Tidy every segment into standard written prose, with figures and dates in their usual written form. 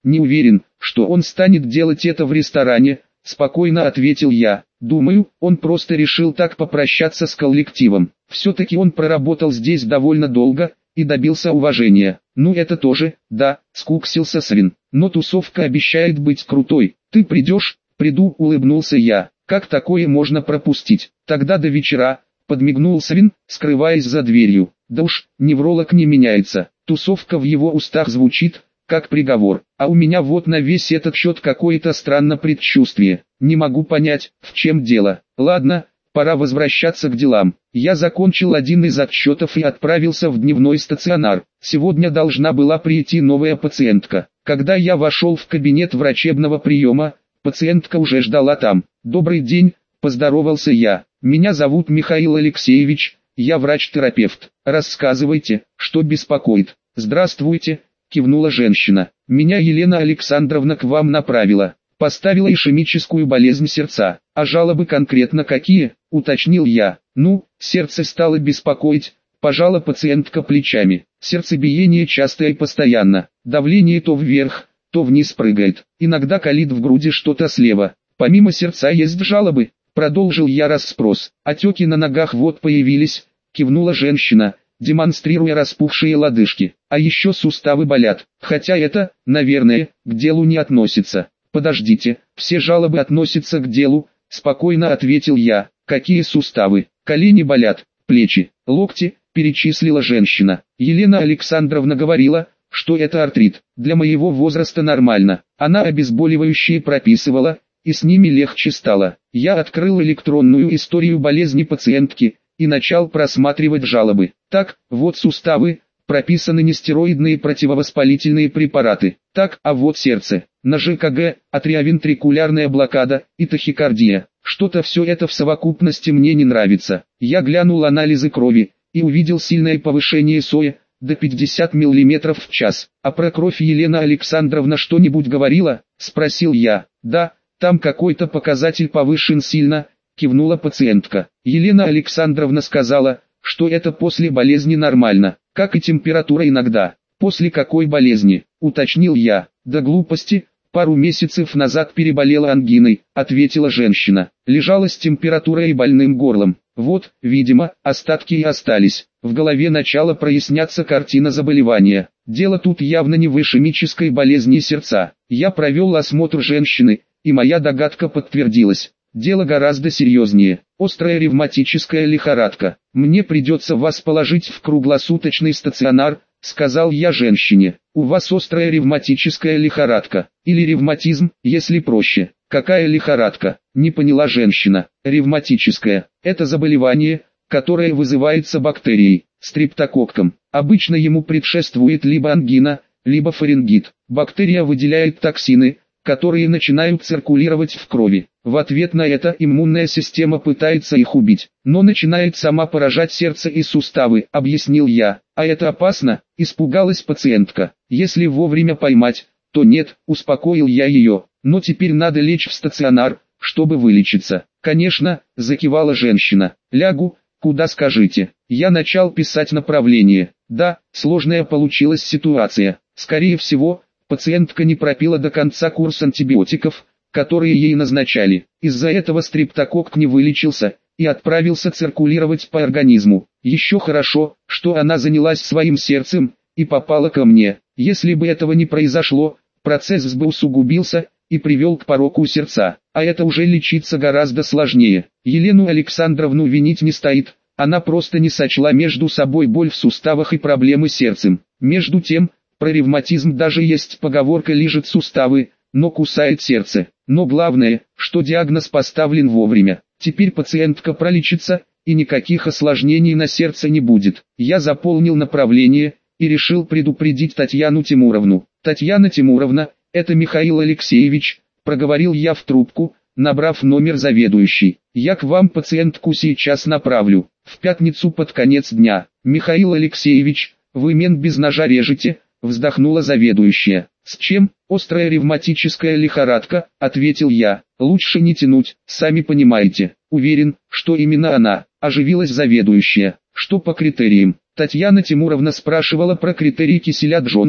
Не уверен, что он станет делать это в ресторане, спокойно ответил я. Думаю, он просто решил так попрощаться с коллективом. Все-таки он проработал здесь довольно долго и добился уважения. Ну это тоже, да, скуксился Свин. Но тусовка обещает быть крутой. Ты придешь? Приду, улыбнулся я. Как такое можно пропустить? Тогда до вечера, подмигнул Свин, скрываясь за дверью. Да уж, невролог не меняется. Тусовка в его устах звучит как приговор, а у меня вот на весь этот счет какое-то странное предчувствие. Не могу понять, в чем дело. Ладно, пора возвращаться к делам. Я закончил один из отчетов и отправился в дневной стационар. Сегодня должна была прийти новая пациентка. Когда я вошел в кабинет врачебного приема, пациентка уже ждала там. «Добрый день», – поздоровался я. «Меня зовут Михаил Алексеевич, я врач-терапевт. Рассказывайте, что беспокоит». «Здравствуйте», – кивнула женщина. «Меня Елена Александровна к вам направила. Поставила ишемическую болезнь сердца. А жалобы конкретно какие?» – уточнил я. «Ну, сердце стало беспокоить», – пожала пациентка плечами. «Сердцебиение частое и постоянно. Давление то вверх, то вниз прыгает. Иногда калит в груди что-то слева. Помимо сердца есть жалобы», – продолжил я расспрос. «Отеки на ногах вот появились», – кивнула женщина, демонстрируя распухшие лодыжки. «А еще суставы болят, хотя это, наверное, к делу не относится». «Подождите, все жалобы относятся к делу», – спокойно ответил я. «Какие суставы? Колени болят, плечи, локти», – перечислила женщина. «Елена Александровна говорила, что это артрит. Для моего возраста нормально. Она обезболивающие прописывала, и с ними легче стало». Я открыл электронную историю болезни пациентки и начал просматривать жалобы. Так, вот суставы, прописаны нестероидные противовоспалительные препараты. Так, а вот сердце, на ЖКГ, атриовентрикулярная блокада и тахикардия. Что-то все это в совокупности мне не нравится. Я глянул анализы крови и увидел сильное повышение СОЭ до 50 мм в час. «А про кровь Елена Александровна что-нибудь говорила?» – спросил я. «Да, там какой-то показатель повышен сильно», – кивнула пациентка. Елена Александровна сказала, что это после болезни нормально, как и температура иногда. «После какой болезни?» – уточнил я. «Да глупости, пару месяцев назад переболела ангиной», – ответила женщина. «Лежала с температурой и больным горлом. Вот, видимо, остатки и остались». В голове начала проясняться картина заболевания. Дело тут явно не в ишемической болезни сердца. Я провел осмотр женщины, и моя догадка подтвердилась. Дело гораздо серьезнее. Острая ревматическая лихорадка. «Мне придется вас положить в круглосуточный стационар», — сказал я женщине. «У вас острая ревматическая лихорадка. Или ревматизм, если проще». «Какая лихорадка?» — не поняла женщина. «Ревматическая. Это заболевание, которое вызывается бактерией, стрептококком. Обычно ему предшествует либо ангина, либо фарингит. Бактерия выделяет токсины, которые начинают циркулировать в крови. В ответ на это иммунная система пытается их убить, но начинает сама поражать сердце и суставы», — объяснил я. «А это опасно?» — испугалась пациентка. «Если вовремя поймать, то нет», — успокоил я ее. «Но теперь надо лечь в стационар, чтобы вылечиться». «Конечно», — закивала женщина. «Лягу, куда скажете». Я начал писать направление. Да, сложная получилась ситуация. Скорее всего, пациентка не пропила до конца курс антибиотиков, которые ей назначали. Из-за этого стрептококк не вылечился и отправился циркулировать по организму. Еще хорошо, что она занялась своим сердцем и попала ко мне. Если бы этого не произошло, процесс бы усугубился и привел к пороку сердца. А это уже лечиться гораздо сложнее. Елену Александровну винить не стоит. Она просто не сочла между собой боль в суставах и проблемы с сердцем. Между тем, про ревматизм даже есть поговорка «лижет суставы, но кусает сердце». Но главное, что диагноз поставлен вовремя. Теперь пациентка пролечится, и никаких осложнений на сердце не будет. Я заполнил направление и решил предупредить Татьяну Тимуровну. «Татьяна Тимуровна, это Михаил Алексеевич», — проговорил я в трубку, набрав номер заведующей. «Я к вам пациентку сейчас направлю, в пятницу под конец дня». «Михаил Алексеевич, вы мент без ножа режете», — вздохнула заведующая. «С чем?» «Острая ревматическая лихорадка», — ответил я. «Лучше не тянуть, сами понимаете». «Уверен, что именно она», — оживилась заведующая. «Что по критериям?» Татьяна Тимуровна спрашивала про критерии Киселя-Джонса,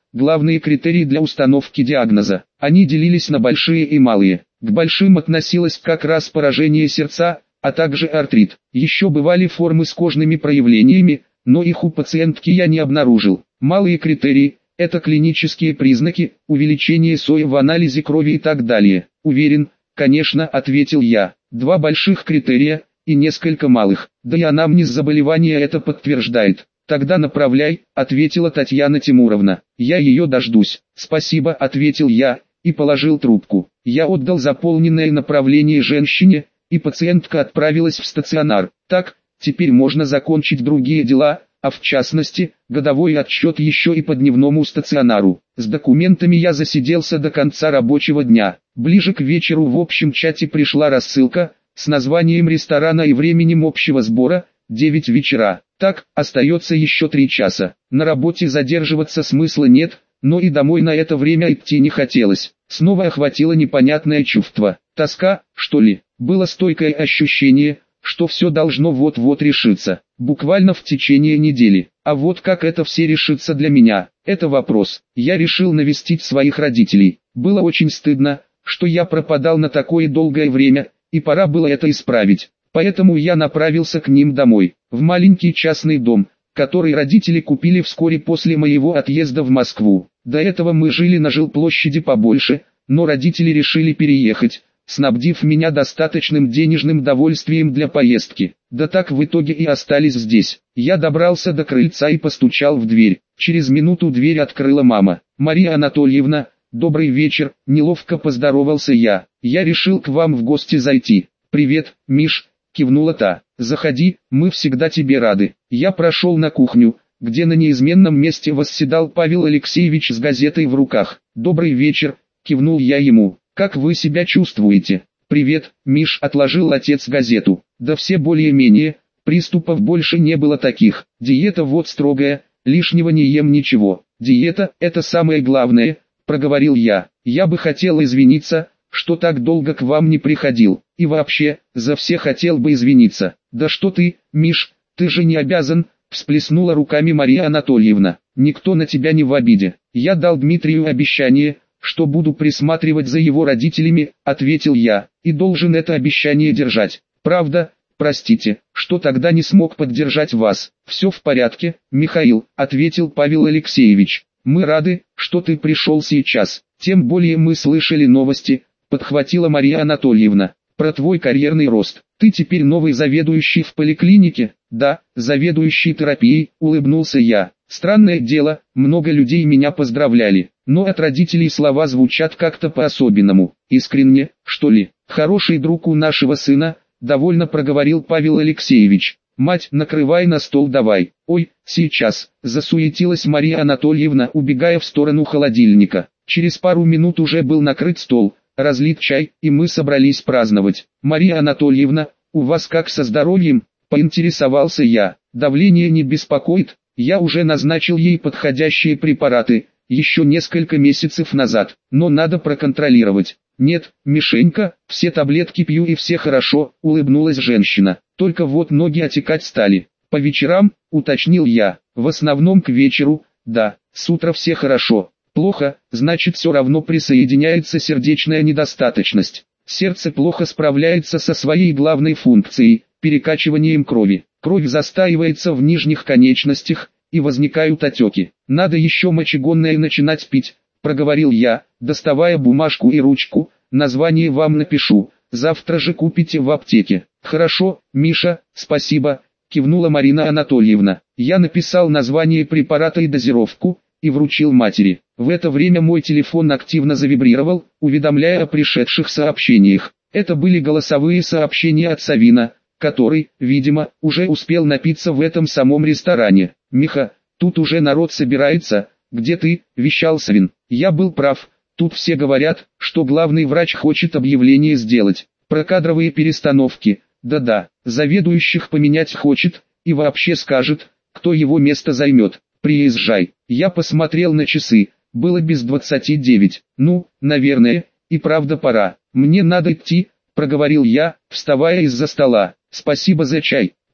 главные критерии для установки диагноза. Они делились на большие и малые. К большим относилось как раз поражение сердца, а также артрит. Еще бывали формы с кожными проявлениями, но их у пациентки я не обнаружил. Малые критерии – это клинические признаки, увеличение сои в анализе крови и так далее. Уверен, конечно, ответил я. Два больших критерия и несколько малых. Да и анамнез заболевания это подтверждает. Тогда направляй, ответила Татьяна Тимуровна. Я ее дождусь. Спасибо, ответил я и положил трубку. Я отдал заполненное направление женщине, и пациентка отправилась в стационар. Так, теперь можно закончить другие дела, а в частности, годовой отчет еще и по дневному стационару. С документами я засиделся до конца рабочего дня. Ближе к вечеру в общем чате пришла рассылка с названием ресторана и временем общего сбора, 9 вечера. Так, остается еще 3 часа. На работе задерживаться смысла нет, но и домой на это время идти не хотелось. Снова охватило непонятное чувство. Тоска, что ли? Было стойкое ощущение, что все должно вот-вот решиться. Буквально в течение недели. А вот как это все решится для меня, это вопрос. Я решил навестить своих родителей. Было очень стыдно, что я пропадал на такое долгое время, и пора было это исправить. Поэтому я направился к ним домой, в маленький частный дом, который родители купили вскоре после моего отъезда в Москву. До этого мы жили на жилплощади побольше, но родители решили переехать, снабдив меня достаточным денежным довольствием для поездки. Да так в итоге и остались здесь. Я добрался до крыльца и постучал в дверь. Через минуту дверь открыла мама. «Мария Анатольевна, добрый вечер», — неловко поздоровался я. «Я решил к вам в гости зайти». «Привет, Миш», — кивнула та. «Заходи, мы всегда тебе рады». Я прошел на кухню, где на неизменном месте восседал Павел Алексеевич с газетой в руках. «Добрый вечер», — кивнул я ему. «Как вы себя чувствуете?» «Привет, Миш», — отложил отец газету. «Да все более-менее, приступов больше не было таких. Диета вот строгая, лишнего не ем ничего». «Диета — это самое главное», — проговорил я. «Я бы хотел извиниться, что так долго к вам не приходил. И вообще, за все хотел бы извиниться». «Да что ты, Миш, ты же не обязан», — всплеснула руками Мария Анатольевна. «Никто на тебя не в обиде. Я дал Дмитрию обещание, что буду присматривать за его родителями», — ответил я, — «и должен это обещание держать. Правда, простите, что тогда не смог поддержать вас». «Все в порядке, Михаил», — ответил Павел Алексеевич. «Мы рады, что ты пришел сейчас. Тем более мы слышали новости», — подхватила Мария Анатольевна. «Про твой карьерный рост. Ты теперь новый заведующий в поликлинике?» «Да, заведующий терапией», — улыбнулся я. «Странное дело, много людей меня поздравляли, но от родителей слова звучат как-то по-особенному. Искренне, что ли? Хороший друг у нашего сына», — довольно проговорил Павел Алексеевич. «Мать, накрывай на стол давай». «Ой, сейчас», — засуетилась Мария Анатольевна, убегая в сторону холодильника. Через пару минут уже был накрыт стол, разлит чай, и мы собрались праздновать. «Мария Анатольевна, у вас как со здоровьем?» — поинтересовался я. «Давление не беспокоит?» Я уже назначил ей подходящие препараты, еще несколько месяцев назад, но надо проконтролировать. «Нет, Мишенька, все таблетки пью и все хорошо», — улыбнулась женщина. «Только вот ноги отекать стали». «По вечерам», — уточнил я. «В основном к вечеру, да, с утра все хорошо». «Плохо, значит все равно присоединяется сердечная недостаточность. Сердце плохо справляется со своей главной функцией – перекачиванием крови. Кровь застаивается в нижних конечностях, и возникают отеки. Надо еще мочегонное начинать пить», – проговорил я, доставая бумажку и ручку. «Название вам напишу, завтра же купите в аптеке». «Хорошо, Миша, спасибо», – кивнула Марина Анатольевна. Я написал название препарата и дозировку, и вручил матери. В это время мой телефон активно завибрировал, уведомляя о пришедших сообщениях. Это были голосовые сообщения от Савина, который, видимо, уже успел напиться в этом самом ресторане. «Миха, тут уже народ собирается, где ты?» – вещал Савин. Я был прав, тут все говорят, что главный врач хочет объявление сделать. Про кадровые перестановки, да-да, заведующих поменять хочет, и вообще скажет, кто его место займет. «Приезжай». Я посмотрел на часы, было без 29. «Ну, наверное, и правда пора. Мне надо идти», — проговорил я, вставая из-за стола. «Спасибо за чай».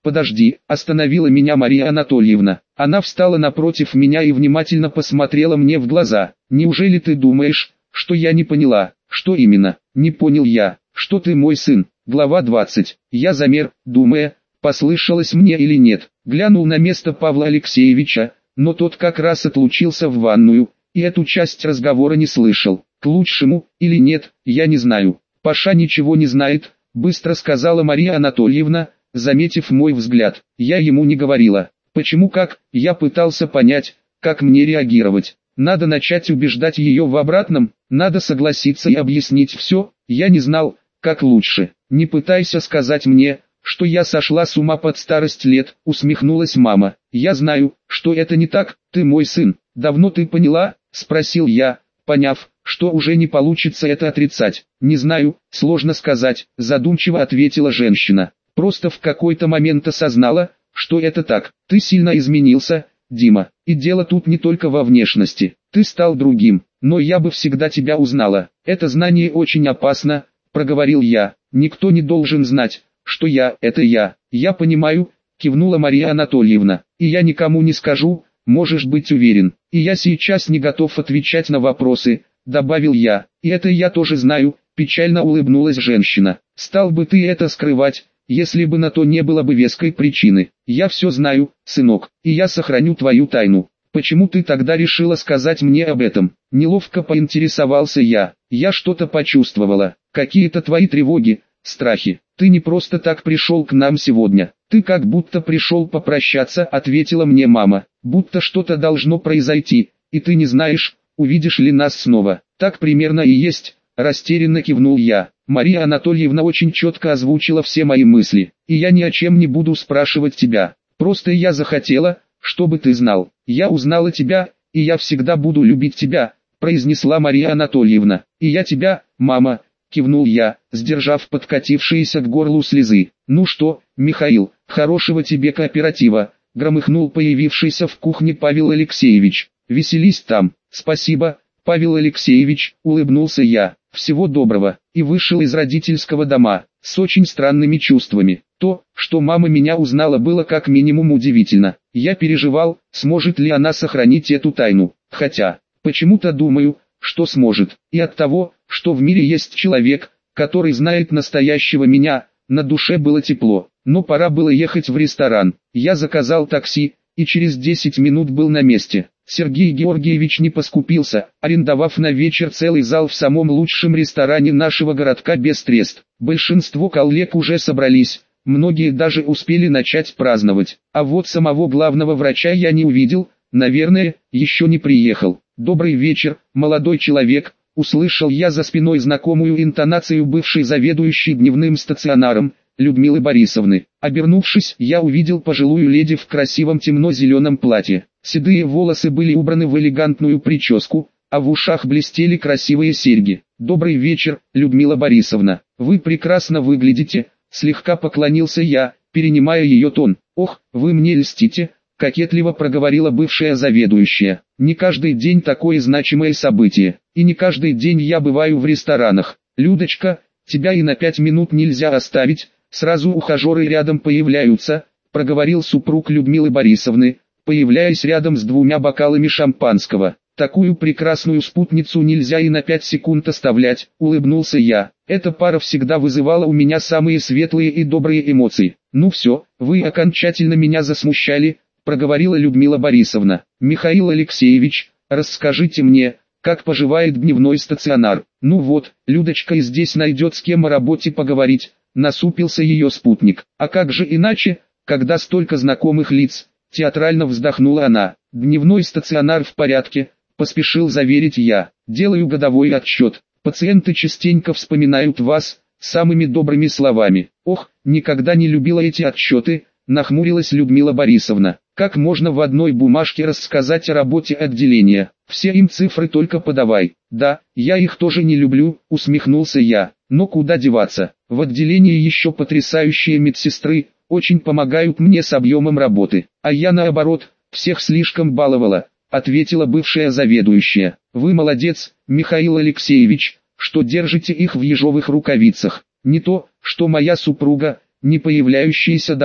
«Подожди», – остановила меня Мария Анатольевна. Она встала напротив меня и внимательно посмотрела мне в глаза. «Неужели ты думаешь, что я не поняла?» «Что именно?» «Не понял я, что ты мой сын». Глава 20. Я замер, думая, послышалось мне или нет. Глянул на место Павла Алексеевича, но тот как раз отлучился в ванную, и эту часть разговора не слышал. К лучшему, или нет, я не знаю. «Паша ничего не знает», – быстро сказала Мария Анатольевна, заметив мой взгляд. Я ему не говорила. Почему как? Я пытался понять, как мне реагировать. Надо начать убеждать ее в обратном, надо согласиться и объяснить все. Я не знал, как лучше. «Не пытайся сказать мне, что я сошла с ума под старость лет», – усмехнулась мама. «Я знаю, что это не так, ты мой сын. Давно ты поняла?» – спросил я, поняв, что уже не получится это отрицать. «Не знаю, сложно сказать», – задумчиво ответила женщина. «Просто в какой-то момент осознала, что это так. Ты сильно изменился, Дима, и дело тут не только во внешности. Ты стал другим, но я бы всегда тебя узнала. Это знание очень опасно», – проговорил я. «Никто не должен знать, что я – это я». «Я понимаю», – кивнула Мария Анатольевна. «И я никому не скажу, можешь быть уверен. И я сейчас не готов отвечать на вопросы», – добавил я. «И это я тоже знаю», – печально улыбнулась женщина. «Стал бы ты это скрывать, если бы на то не было бы веской причины. Я все знаю, сынок, и я сохраню твою тайну. Почему ты тогда решила сказать мне об этом?» Неловко поинтересовался я. «Я что-то почувствовала, какие-то твои тревоги, страхи. Ты не просто так пришел к нам сегодня. Ты как будто пришел попрощаться», — ответила мне мама. «Будто что-то должно произойти, и ты не знаешь, увидишь ли нас снова». «Так примерно и есть», — растерянно кивнул я. «Мария Анатольевна очень четко озвучила все мои мысли, и я ни о чем не буду спрашивать тебя. Просто я захотела, чтобы ты знал. Я узнала тебя, и я всегда буду любить тебя», — произнесла Мария Анатольевна. «И я тебя, мама», — кивнул я, сдержав подкатившиеся к горлу слезы. «Ну что, Михаил, хорошего тебе кооператива», — громыхнул появившийся в кухне Павел Алексеевич. «Веселись там». «Спасибо, Павел Алексеевич», — улыбнулся я. «Всего доброго», и вышел из родительского дома, с очень странными чувствами. То, что мама меня узнала, было как минимум удивительно. Я переживал, сможет ли она сохранить эту тайну. Хотя, почему-то думаю, что сможет. И от того, что в мире есть человек, который знает настоящего меня, на душе было тепло. Но пора было ехать в ресторан. Я заказал такси, и через 10 минут был на месте. Сергей Георгиевич не поскупился, арендовав на вечер целый зал в самом лучшем ресторане нашего городка без средств. Большинство коллег уже собрались, многие даже успели начать праздновать. А вот самого главного врача я не увидел, наверное, еще не приехал. «Добрый вечер, молодой человек», — услышал я за спиной знакомую интонацию бывшей заведующей дневным стационаром, Людмилы Борисовны. Обернувшись, я увидел пожилую леди в красивом темно-зеленом платье. Седые волосы были убраны в элегантную прическу, а в ушах блестели красивые серьги. «Добрый вечер, Людмила Борисовна. Вы прекрасно выглядите», — слегка поклонился я, перенимая ее тон. «Ох, вы мне льстите», — кокетливо проговорила бывшая заведующая. «Не каждый день такое значимое событие, и не каждый день я бываю в ресторанах. Людочка, тебя и на 5 минут нельзя оставить, сразу ухажеры рядом появляются», — проговорил супруг Людмилы Борисовны, появляясь рядом с 2 бокалами шампанского. «Такую прекрасную спутницу нельзя и на 5 секунд оставлять», — улыбнулся я. Эта пара всегда вызывала у меня самые светлые и добрые эмоции. «Ну все, вы окончательно меня засмущали», — проговорила Людмила Борисовна. «Михаил Алексеевич, расскажите мне, как поживает дневной стационар?» «Ну вот, Людочка и здесь найдет с кем о работе поговорить», — насупился ее спутник. «А как же иначе, когда столько знакомых лиц?» — театрально вздохнула она. «Дневной стационар в порядке», — поспешил заверить я. «Делаю годовой отчет. Пациенты частенько вспоминают вас самыми добрыми словами». «Ох, никогда не любила эти отчеты», — нахмурилась Людмила Борисовна. «Как можно в одной бумажке рассказать о работе отделения? Все им цифры только подавай». «Да, я их тоже не люблю», — усмехнулся я. «Но куда деваться? В отделении еще потрясающие медсестры, очень помогают мне с объемом работы. А я наоборот, всех слишком баловала», — ответила бывшая заведующая. «Вы молодец, Михаил Алексеевич, что держите их в ежовых рукавицах. Не то, что моя супруга, не появляющаяся дома»,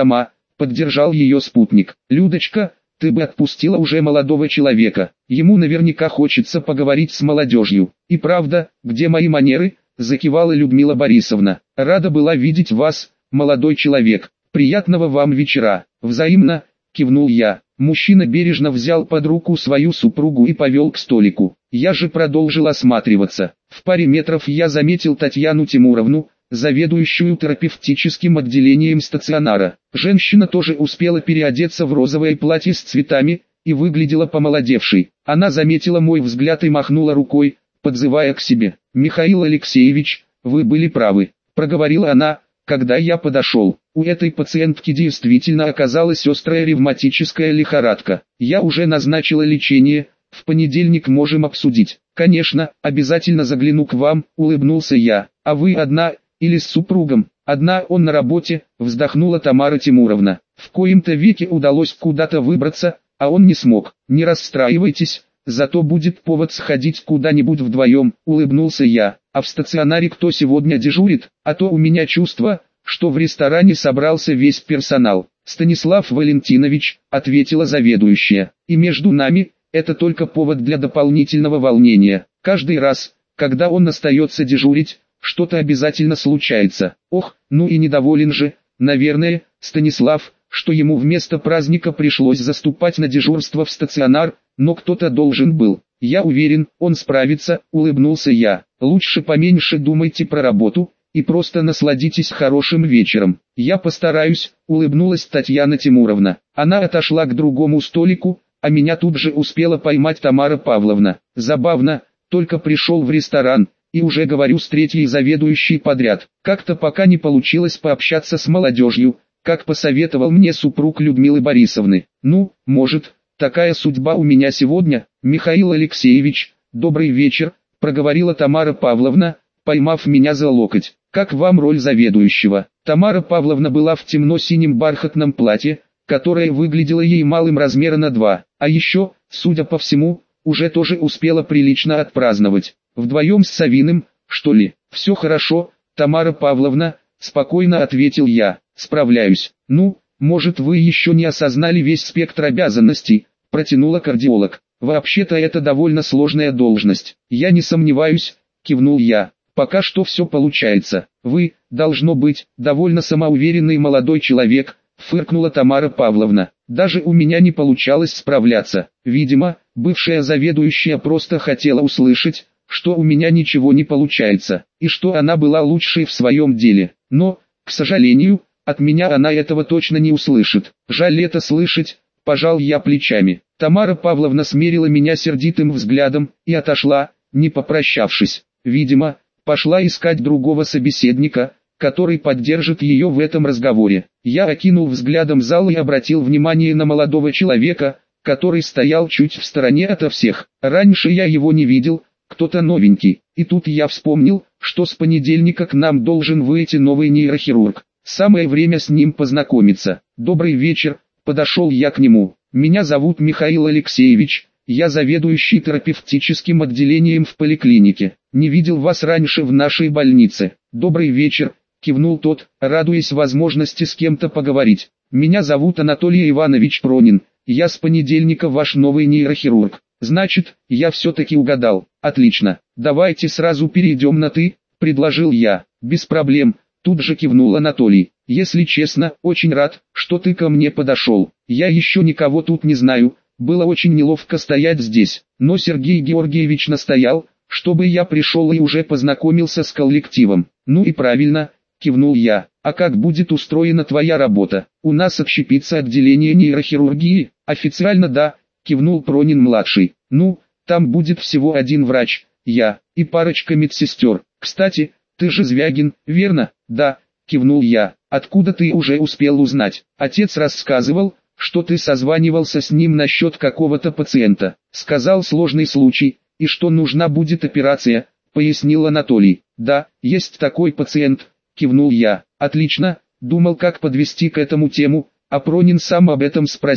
поддержал ее спутник. Людочка, ты бы отпустила уже молодого человека, ему наверняка хочется поговорить с молодежью. И правда, где мои манеры? Закивала Людмила Борисовна. Рада была видеть вас, молодой человек. Приятного вам вечера. Взаимно, кивнул я. Мужчина бережно взял под руку свою супругу и повел к столику. Я же продолжил осматриваться. В паре метров я заметил Татьяну Тимуровну, заведующую терапевтическим отделением стационара. Женщина тоже успела переодеться в розовое платье с цветами и выглядела помолодевшей. Она заметила мой взгляд и махнула рукой, подзывая к себе. «Михаил Алексеевич, вы были правы», — проговорила она, когда я подошел. У этой пациентки действительно оказалась острая ревматическая лихорадка. Я уже назначила лечение, в понедельник можем обсудить. Конечно, обязательно загляну к вам, улыбнулся я. А вы одна или с супругом? Одна, он на работе, вздохнула Тамара Тимуровна. В коем-то веке удалось куда-то выбраться, а он не смог. Не расстраивайтесь, зато будет повод сходить куда-нибудь вдвоем, улыбнулся я. А в стационаре кто сегодня дежурит? А то у меня чувство, что в ресторане собрался весь персонал. Станислав Валентинович, ответила заведующая. И между нами, это только повод для дополнительного волнения. Каждый раз, когда он остается дежурить, что-то обязательно случается. Ох, ну и недоволен же, наверное, Станислав, что ему вместо праздника пришлось заступать на дежурство в стационар, но кто-то должен был. Я уверен, он справится, улыбнулся я. Лучше поменьше думайте про работу и просто насладитесь хорошим вечером. Я постараюсь, улыбнулась Татьяна Тимуровна. Она отошла к другому столику, а меня тут же успела поймать Тамара Павловна. Забавно, только пришел в ресторан, и уже говорю с третьей заведующей подряд. Как-то пока не получилось пообщаться с молодежью, как посоветовал мне супруг Людмилы Борисовны. Ну, может, такая судьба у меня сегодня. Михаил Алексеевич, добрый вечер, проговорила Тамара Павловна, поймав меня за локоть. Как вам роль заведующего? Тамара Павловна была в темно-синем бархатном платье, которое выглядело ей малым размера на 2, а еще, судя по всему, уже тоже успела прилично отпраздновать. Вдвоем с Савиным, что ли? Все хорошо, Тамара Павловна, спокойно ответил я, справляюсь. Ну, может вы еще не осознали весь спектр обязанностей, протянула кардиолог. Вообще-то это довольно сложная должность. Я не сомневаюсь, кивнул я. Пока что все получается. Вы, должно быть, довольно самоуверенный молодой человек, фыркнула Тамара Павловна. Даже у меня не получалось справляться. Видимо, бывшая заведующая просто хотела услышать, что у меня ничего не получается, и что она была лучшей в своем деле. Но, к сожалению, от меня она этого точно не услышит. Жаль это слышать, пожал я плечами. Тамара Павловна смерила меня сердитым взглядом и отошла, не попрощавшись. Видимо, пошла искать другого собеседника, который поддержит ее в этом разговоре. Я окинул взглядом зал и обратил внимание на молодого человека, который стоял чуть в стороне ото всех. Раньше я его не видел, кто-то новенький. И тут я вспомнил, что с понедельника к нам должен выйти новый нейрохирург. Самое время с ним познакомиться. Добрый вечер, подошел я к нему. Меня зовут Михаил Алексеевич, я заведующий терапевтическим отделением в поликлинике. Не видел вас раньше в нашей больнице. Добрый вечер, кивнул тот, радуясь возможности с кем-то поговорить. Меня зовут Анатолий Иванович Пронин, я с понедельника ваш новый нейрохирург. Значит, я все-таки угадал. Отлично, давайте сразу перейдем на «ты», предложил я. Без проблем, тут же кивнул Анатолий. Если честно, очень рад, что ты ко мне подошел. Я еще никого тут не знаю, было очень неловко стоять здесь. Но Сергей Георгиевич настоял, чтобы я пришел и уже познакомился с коллективом. Ну и правильно, кивнул я. А как будет устроена твоя работа? У нас общепицца отделение нейрохирургии? Официально да, кивнул Пронин-младший. Ну, там будет всего один врач, я, и парочка медсестер. Кстати, ты же Звягин, верно? Да, кивнул я. Откуда ты уже успел узнать? Отец рассказывал, что ты созванивался с ним насчет какого-то пациента. Сказал сложный случай, и что нужна будет операция, пояснил Анатолий. Да, есть такой пациент, кивнул я. Отлично, думал как подвести к этому тему, а Пронин сам об этом спросил.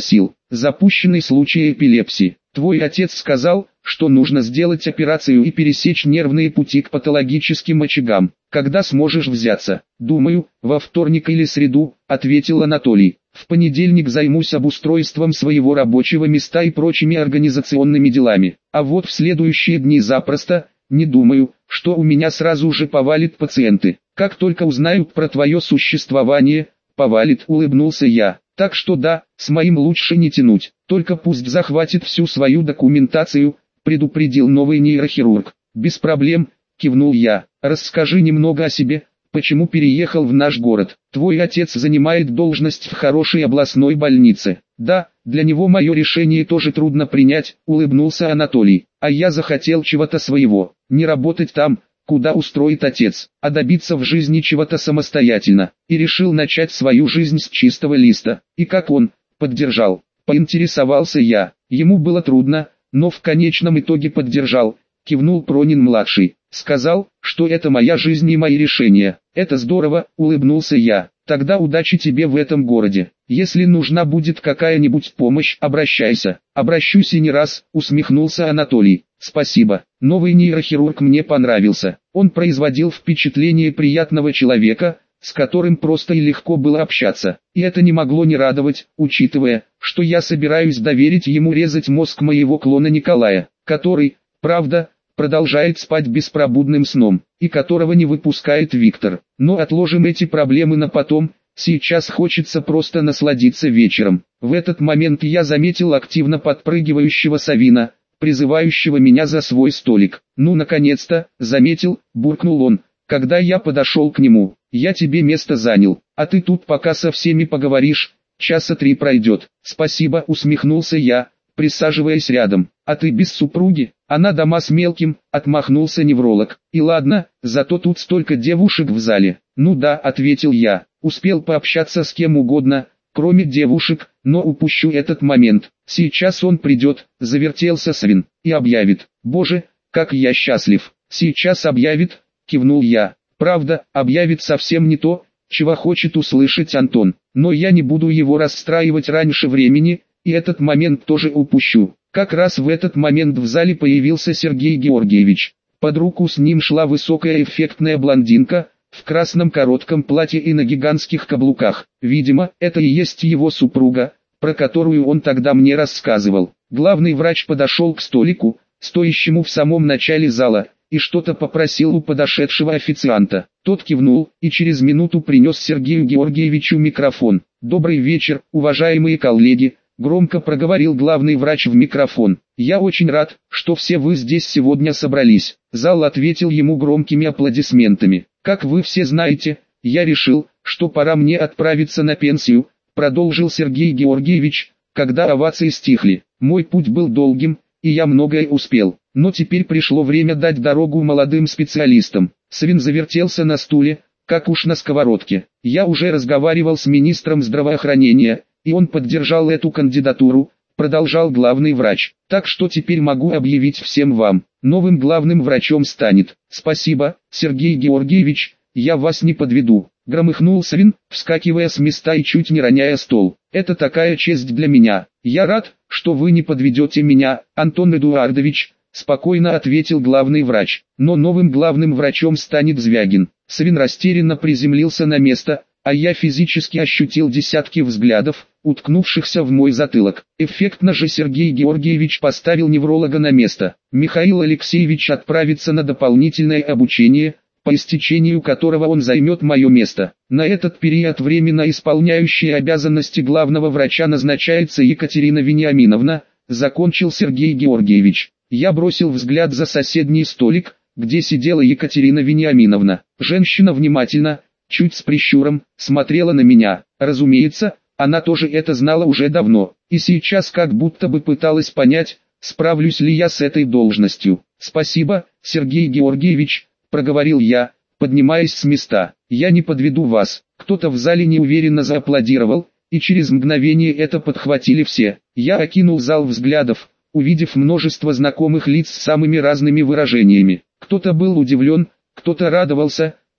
запущенный случай эпилепсии. Твой отец сказал, что нужно сделать операцию и пересечь нервные пути к патологическим очагам. Когда сможешь взяться? Думаю, во вторник или среду, ответил Анатолий. В понедельник займусь обустройством своего рабочего места и прочими организационными делами. А вот в следующие дни запросто, не думаю, что у меня сразу же повалит пациенты. Как только узнают про твое существование, повалит, улыбнулся я. Так что да, с моим лучше не тянуть, только пусть захватит всю свою документацию, предупредил новый нейрохирург. Без проблем, кивнул я. Расскажи немного о себе, почему переехал в наш город. Твой отец занимает должность в хорошей областной больнице. Да, для него мое решение тоже трудно принять, улыбнулся Анатолий. А я захотел чего-то своего, не работать там, куда устроит отец, а добиться в жизни чего-то самостоятельно, и решил начать свою жизнь с чистого листа. И как он, поддержал, поинтересовался я. Ему было трудно, но в конечном итоге поддержал, кивнул Пронин-младший. Сказал, что это моя жизнь и мои решения. Это здорово, улыбнулся я. Тогда удачи тебе в этом городе. Если нужна будет какая-нибудь помощь, обращайся. Обращусь и не раз, усмехнулся Анатолий. Спасибо. Новый нейрохирург мне понравился. Он производил впечатление приятного человека, с которым просто и легко было общаться. И это не могло не радовать, учитывая, что я собираюсь доверить ему резать мозг моего клона Николая, который, правда, продолжает спать беспробудным сном, и которого не выпускает Виктор. Но отложим эти проблемы на потом, сейчас хочется просто насладиться вечером. В этот момент я заметил активно подпрыгивающего Савина, призывающего меня за свой столик. «Ну наконец-то, заметил», — буркнул он, когда я подошел к нему. «Я тебе место занял, а ты тут пока со всеми поговоришь, часа 3 пройдет». «Спасибо», — усмехнулся я, присаживаясь рядом. «А ты без супруги?» «Она дома с мелким», — отмахнулся невролог. «И ладно, зато тут столько девушек в зале». «Ну да», — ответил я, успел пообщаться с кем угодно, кроме девушек, но упущу этот момент. Сейчас он придет, завертелся Свин, и объявит. «Боже, как я счастлив!» «Сейчас объявит», — кивнул я. «Правда, объявит совсем не то, чего хочет услышать Антон. Но я не буду его расстраивать раньше времени, и этот момент тоже упущу». Как раз в этот момент в зале появился Сергей Георгиевич. Под руку с ним шла высокая эффектная блондинка, в красном коротком платье и на гигантских каблуках. Видимо, это и есть его супруга, про которую он тогда мне рассказывал. Главный врач подошел к столику, стоящему в самом начале зала, и что-то попросил у подошедшего официанта. Тот кивнул, и через минуту принес Сергею Георгиевичу микрофон. «Добрый вечер, уважаемые коллеги», — громко проговорил главный врач в микрофон. «Я очень рад, что все вы здесь сегодня собрались». Зал ответил ему громкими аплодисментами. «Как вы все знаете, я решил, что пора мне отправиться на пенсию», — продолжил Сергей Георгиевич, когда овации стихли. «Мой путь был долгим, и я многое успел, но теперь пришло время дать дорогу молодым специалистам». Свин завертелся на стуле, как уж на сковородке. «Я уже разговаривал с министром здравоохранения, и он поддержал эту кандидатуру», продолжал главный врач. «Так что теперь могу объявить всем вам, новым главным врачом станет». «Спасибо, Сергей Георгиевич, я вас не подведу», громыхнул Свин, вскакивая с места и чуть не роняя стол. «Это такая честь для меня. Я рад, что вы не подведете меня, Антон Эдуардович», спокойно ответил главный врач. «Но новым главным врачом станет Звягин». Свин растерянно приземлился на место, а я физически ощутил десятки взглядов, уткнувшихся в мой затылок. Эффектно же Сергей Георгиевич поставил невролога на место. Михаил Алексеевич отправится на дополнительное обучение, по истечению которого он займет мое место. На этот период временно исполняющая обязанности главного врача назначается Екатерина Вениаминовна, закончил Сергей Георгиевич. Я бросил взгляд за соседний столик, где сидела Екатерина Вениаминовна. Женщина внимательно, чуть с прищуром, смотрела на меня. Разумеется, она тоже это знала уже давно, и сейчас как будто бы пыталась понять, справлюсь ли я с этой должностью. «Спасибо, Сергей Георгиевич», — проговорил я, поднимаясь с места. «Я не подведу вас». Кто-то в зале неуверенно зааплодировал, и через мгновение это подхватили все. Я окинул зал взглядов, увидев множество знакомых лиц с самыми разными выражениями. Кто-то был удивлен, кто-то радовался,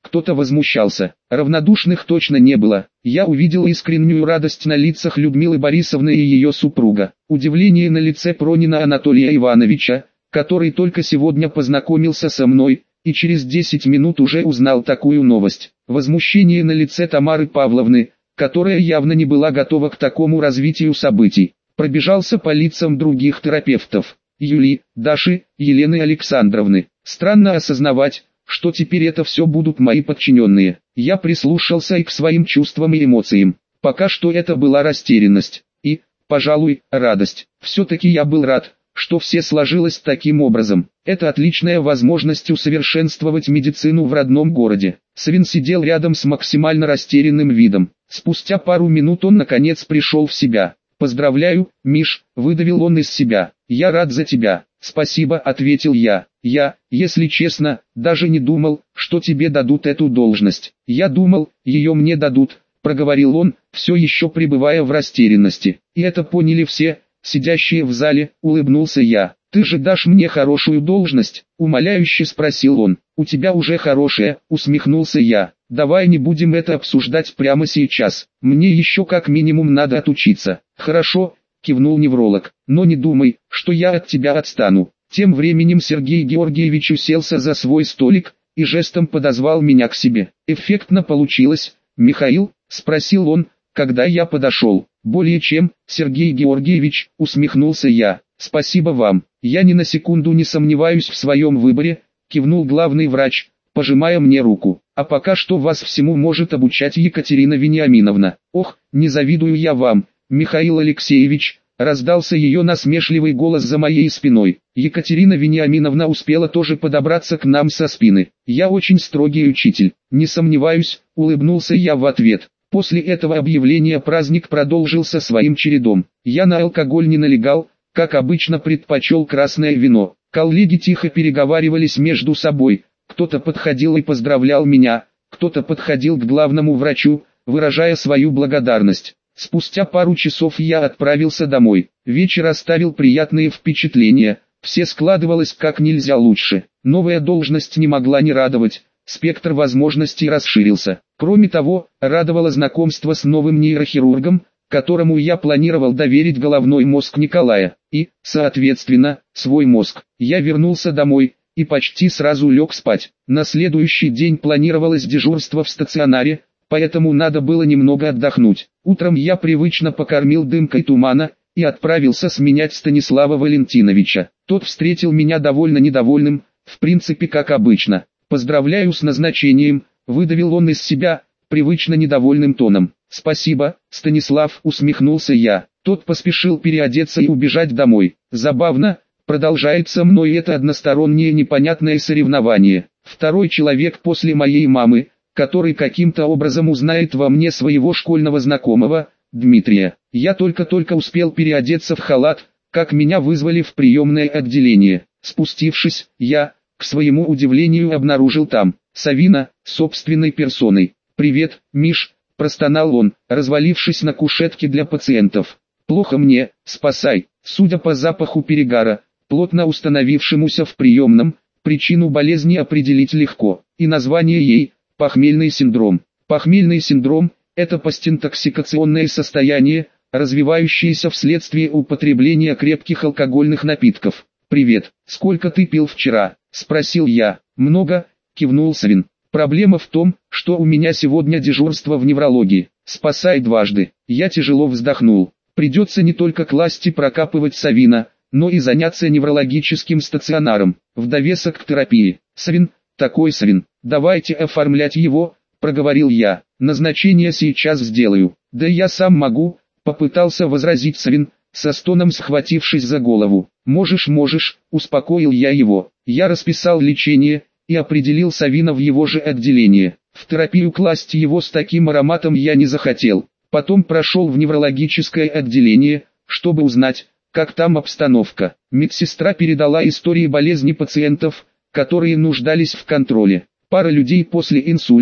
Кто-то возмущался. Равнодушных точно не было. Я увидел искреннюю радость на лицах Людмилы Борисовны и ее супруга. Удивление на лице Пронина Анатолия Ивановича, который только сегодня познакомился со мной, и через 10 минут уже узнал такую новость. Возмущение на лице Тамары Павловны, которая явно не была готова к такому развитию событий. Пробежался по лицам других терапевтов. Юли, Даши, Елены Александровны. Странно осознавать, что теперь это все будут мои подчиненные. Я прислушался и к своим чувствам и эмоциям. Пока что это была растерянность. И, пожалуй, радость. Все-таки я был рад, что все сложилось таким образом. Это отличная возможность усовершенствовать медицину в родном городе. Свин сидел рядом с максимально растерянным видом. Спустя пару минут он наконец пришел в себя. «Поздравляю, Миш», — выдавил он из себя. «Я рад за тебя». «Спасибо», — ответил я. «Я, если честно, даже не думал, что тебе дадут эту должность. Я думал, ее мне дадут», — проговорил он, все еще пребывая в растерянности. И это поняли все, сидящие в зале, улыбнулся я. «Ты же дашь мне хорошую должность?» — умоляюще спросил он. «У тебя уже хорошая», — усмехнулся я. «Давай не будем это обсуждать прямо сейчас. Мне еще как минимум надо отучиться». «Хорошо», — кивнул невролог, — «но не думай, что я от тебя отстану». Тем временем Сергей Георгиевич уселся за свой столик и жестом подозвал меня к себе. «Эффектно получилось, Михаил?» — спросил он, когда я подошел. «Более чем, Сергей Георгиевич», — усмехнулся я. «Спасибо вам. Я ни на секунду не сомневаюсь в своем выборе», — кивнул главный врач, пожимая мне руку. «А пока что вас всему может обучать Екатерина Вениаминовна». «Ох, не завидую я вам, Михаил Алексеевич», — раздался ее насмешливый голос за моей спиной. Екатерина Вениаминовна успела тоже подобраться к нам со спины. «Я очень строгий учитель». «Не сомневаюсь», — улыбнулся я в ответ. После этого объявления праздник продолжился своим чередом. Я на алкоголь не налегал, как обычно предпочел красное вино. Коллеги тихо переговаривались между собой. Кто-то подходил и поздравлял меня, кто-то подходил к главному врачу, выражая свою благодарность. Спустя пару часов я отправился домой. Вечер оставил приятные впечатления, все складывалось как нельзя лучше. Новая должность не могла не радовать, спектр возможностей расширился. Кроме того, радовало знакомство с новым нейрохирургом, которому я планировал доверить головной мозг Николая, и, соответственно, свой мозг. Я вернулся домой и почти сразу лег спать. На следующий день планировалось дежурство в стационаре, поэтому надо было немного отдохнуть. Утром я привычно покормил дымкой тумана и отправился сменять Станислава Валентиновича. Тот встретил меня довольно недовольным, в принципе как обычно. «Поздравляю с назначением», — выдавил он из себя, привычно недовольным тоном. «Спасибо, Станислав», — усмехнулся я. Тот поспешил переодеться и убежать домой. Забавно, продолжает со мной это одностороннее непонятное соревнование. Второй человек после моей мамы, который каким-то образом узнает во мне своего школьного знакомого, Дмитрия. Я только-только успел переодеться в халат, как меня вызвали в приемное отделение. Спустившись, я, к своему удивлению, обнаружил там Савина, собственной персоной. «Привет, Миш», — простонал он, развалившись на кушетке для пациентов. «Плохо мне, спасай». Судя по запаху перегара, плотно установившемуся в приемном, причину болезни определить легко, и название ей – похмельный синдром. Похмельный синдром – это постинтоксикационное состояние, развивающееся вследствие употребления крепких алкогольных напитков. «Привет, сколько ты пил вчера?» – спросил я. «Много», – кивнул Савин. «Проблема в том, что у меня сегодня дежурство в неврологии. Спасай дважды». Я тяжело вздохнул. Придется не только класть и прокапывать Савина, но и заняться неврологическим стационаром, в довесок к терапии. «Савин, такой Савин, давайте оформлять его», – проговорил я. «Назначение сейчас сделаю». «Да я сам могу», – попытался возразить Савин, со стоном схватившись за голову. «Можешь», – успокоил я его. Я расписал лечение и определил Савина в его же отделение. В терапию класть его с таким ароматом я не захотел. Потом прошел в неврологическое отделение, чтобы узнать, как там обстановка. Медсестра передала истории болезни пациентов, которые нуждались в контроле. Пара людей после инсульта,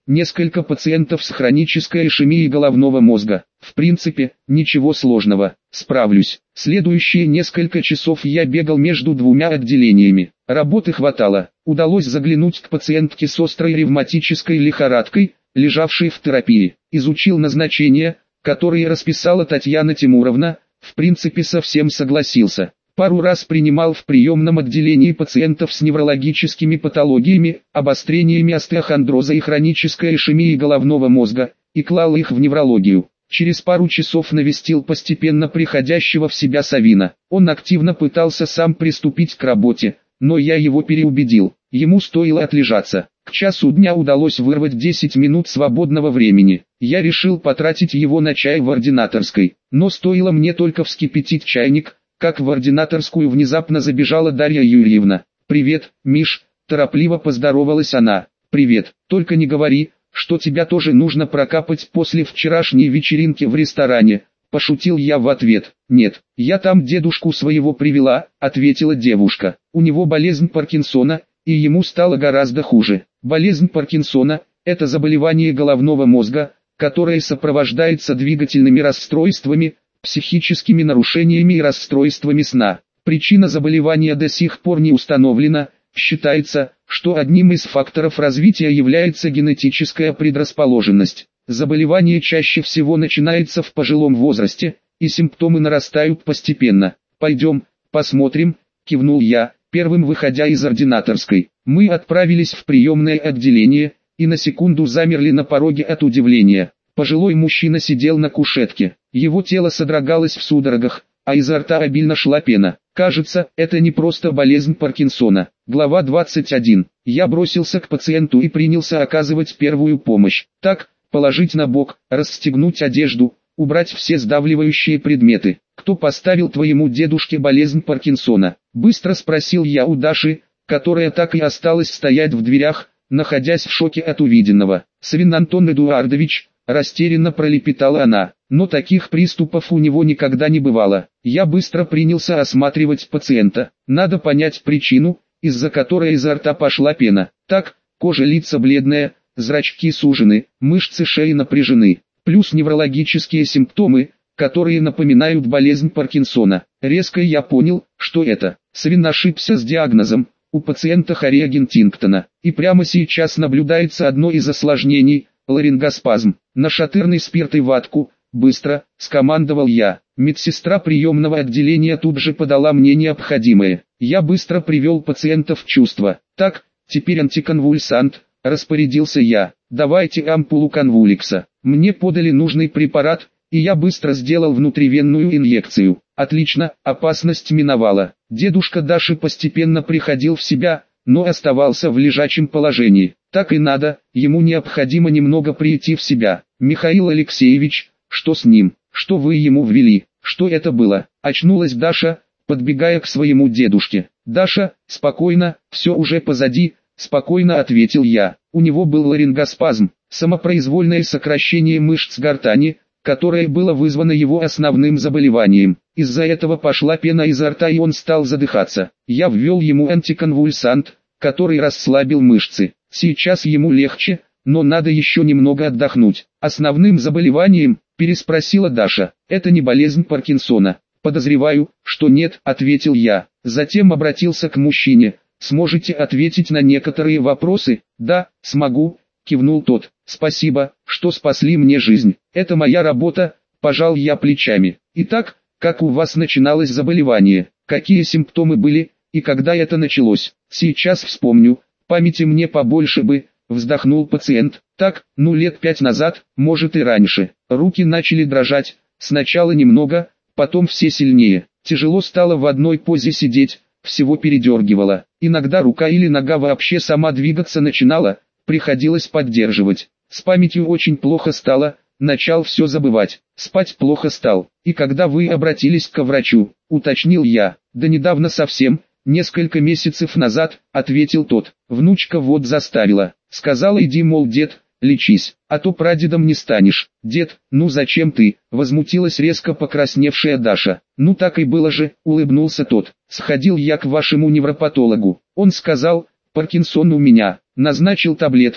несколько пациентов с хронической ишемией головного мозга. В принципе, ничего сложного, справлюсь. Следующие несколько часов я бегал между двумя отделениями. Работы хватало. Удалось заглянуть к пациентке с острой ревматической лихорадкой, лежавшей в терапии. Изучил назначения, которые расписала Татьяна Тимуровна, в принципе совсем согласился. Пару раз принимал в приемном отделении пациентов с неврологическими патологиями, обострениями остеохондроза и хронической ишемией головного мозга, и клал их в неврологию. Через пару часов навестил постепенно приходящего в себя Савина. Он активно пытался сам приступить к работе, но я его переубедил. Ему стоило отлежаться. К часу дня удалось вырвать 10 минут свободного времени. Я решил потратить его на чай в ординаторской. Но стоило мне только вскипятить чайник, как в ординаторскую внезапно забежала Дарья Юрьевна. «Привет, Миш», – торопливо поздоровалась она. «Привет, только не говори, что тебя тоже нужно прокапать после вчерашней вечеринки в ресторане», – пошутил я в ответ. «Нет, я там дедушку своего привела», – ответила девушка. «У него болезнь Паркинсона, и ему стало гораздо хуже. Болезнь Паркинсона – это заболевание головного мозга, которое сопровождается двигательными расстройствами, психическими нарушениями и расстройствами сна. Причина заболевания до сих пор не установлена. Считается, что одним из факторов развития является генетическая предрасположенность. Заболевание чаще всего начинается в пожилом возрасте, и симптомы нарастают постепенно. «Пойдем, посмотрим», – кивнул я, первым выходя из ординаторской. Мы отправились в приемное отделение, и на секунду замерли на пороге от удивления. Пожилой мужчина сидел на кушетке. Его тело содрогалось в судорогах, а изо рта обильно шла пена. Кажется, это не просто болезнь Паркинсона. Глава 21. Я бросился к пациенту и принялся оказывать первую помощь. Так, положить на бок, расстегнуть одежду, убрать все сдавливающие предметы. «Кто поставил твоему дедушке болезнь Паркинсона?» Быстро спросил я у Даши, которая так и осталась стоять в дверях, находясь в шоке от увиденного. «Савин Антон Эдуардович», растерянно пролепетала она, но таких приступов у него никогда не бывало. Я быстро принялся осматривать пациента. Надо понять причину, из-за которой изо рта пошла пена. Так, кожа лица бледная, зрачки сужены, мышцы шеи напряжены. Плюс неврологические симптомы, которые напоминают болезнь Паркинсона. Резко я понял, что это. Савин ошибся с диагнозом. У пациента хория Гентингтона. И прямо сейчас наблюдается одно из осложнений – ларингоспазм. «Нашатырный спирт и ватку», быстро, скомандовал я. Медсестра приемного отделения тут же подала мне необходимое. Я быстро привел пациента в чувство. «Так, теперь антиконвульсант», распорядился я. «Давайте ампулу конвуликса». Мне подали нужный препарат, и я быстро сделал внутривенную инъекцию. Отлично, опасность миновала. Дедушка Даши постепенно приходил в себя, но оставался в лежачем положении. Так и надо, ему необходимо немного прийти в себя. «Михаил Алексеевич, что с ним? Что вы ему ввели? Что это было?» Очнулась Даша, подбегая к своему дедушке. «Даша, спокойно, все уже позади», спокойно ответил я. У него был ларингоспазм, самопроизвольное сокращение мышц гортани, которое было вызвано его основным заболеванием. Из-за этого пошла пена изо рта и он стал задыхаться. Я ввел ему антиконвульсант, который расслабил мышцы. Сейчас ему легче, но надо еще немного отдохнуть. «Основным заболеванием?» – переспросила Даша. «Это не болезнь Паркинсона». «Подозреваю, что нет», – ответил я. Затем обратился к мужчине. «Сможете ответить на некоторые вопросы?» «Да, смогу», – кивнул тот. «Спасибо, что спасли мне жизнь. Это моя работа», – пожал я плечами. «Итак, как у вас начиналось заболевание? Какие симптомы были, и когда это началось?» «Сейчас вспомню, памяти мне побольше бы», – вздохнул пациент. «Так, лет 5 назад, может и раньше. Руки начали дрожать, сначала немного, потом все сильнее. Тяжело стало в одной позе сидеть, всего передергивало. Иногда рука или нога вообще сама двигаться начинала, приходилось поддерживать. С памятью очень плохо стало, начал все забывать. Спать плохо стал. И когда вы обратились к врачу?» – уточнил я. «Да недавно совсем, несколько месяцев назад», – ответил тот. «Внучка вот заставила. Сказала: иди, мол, дед, лечись, а то прадедом не станешь». «Дед, зачем ты?» – возмутилась резко покрасневшая Даша. «Так и было же», – улыбнулся тот. «Сходил я к вашему невропатологу. Он сказал: Паркинсон у меня, назначил таблетки,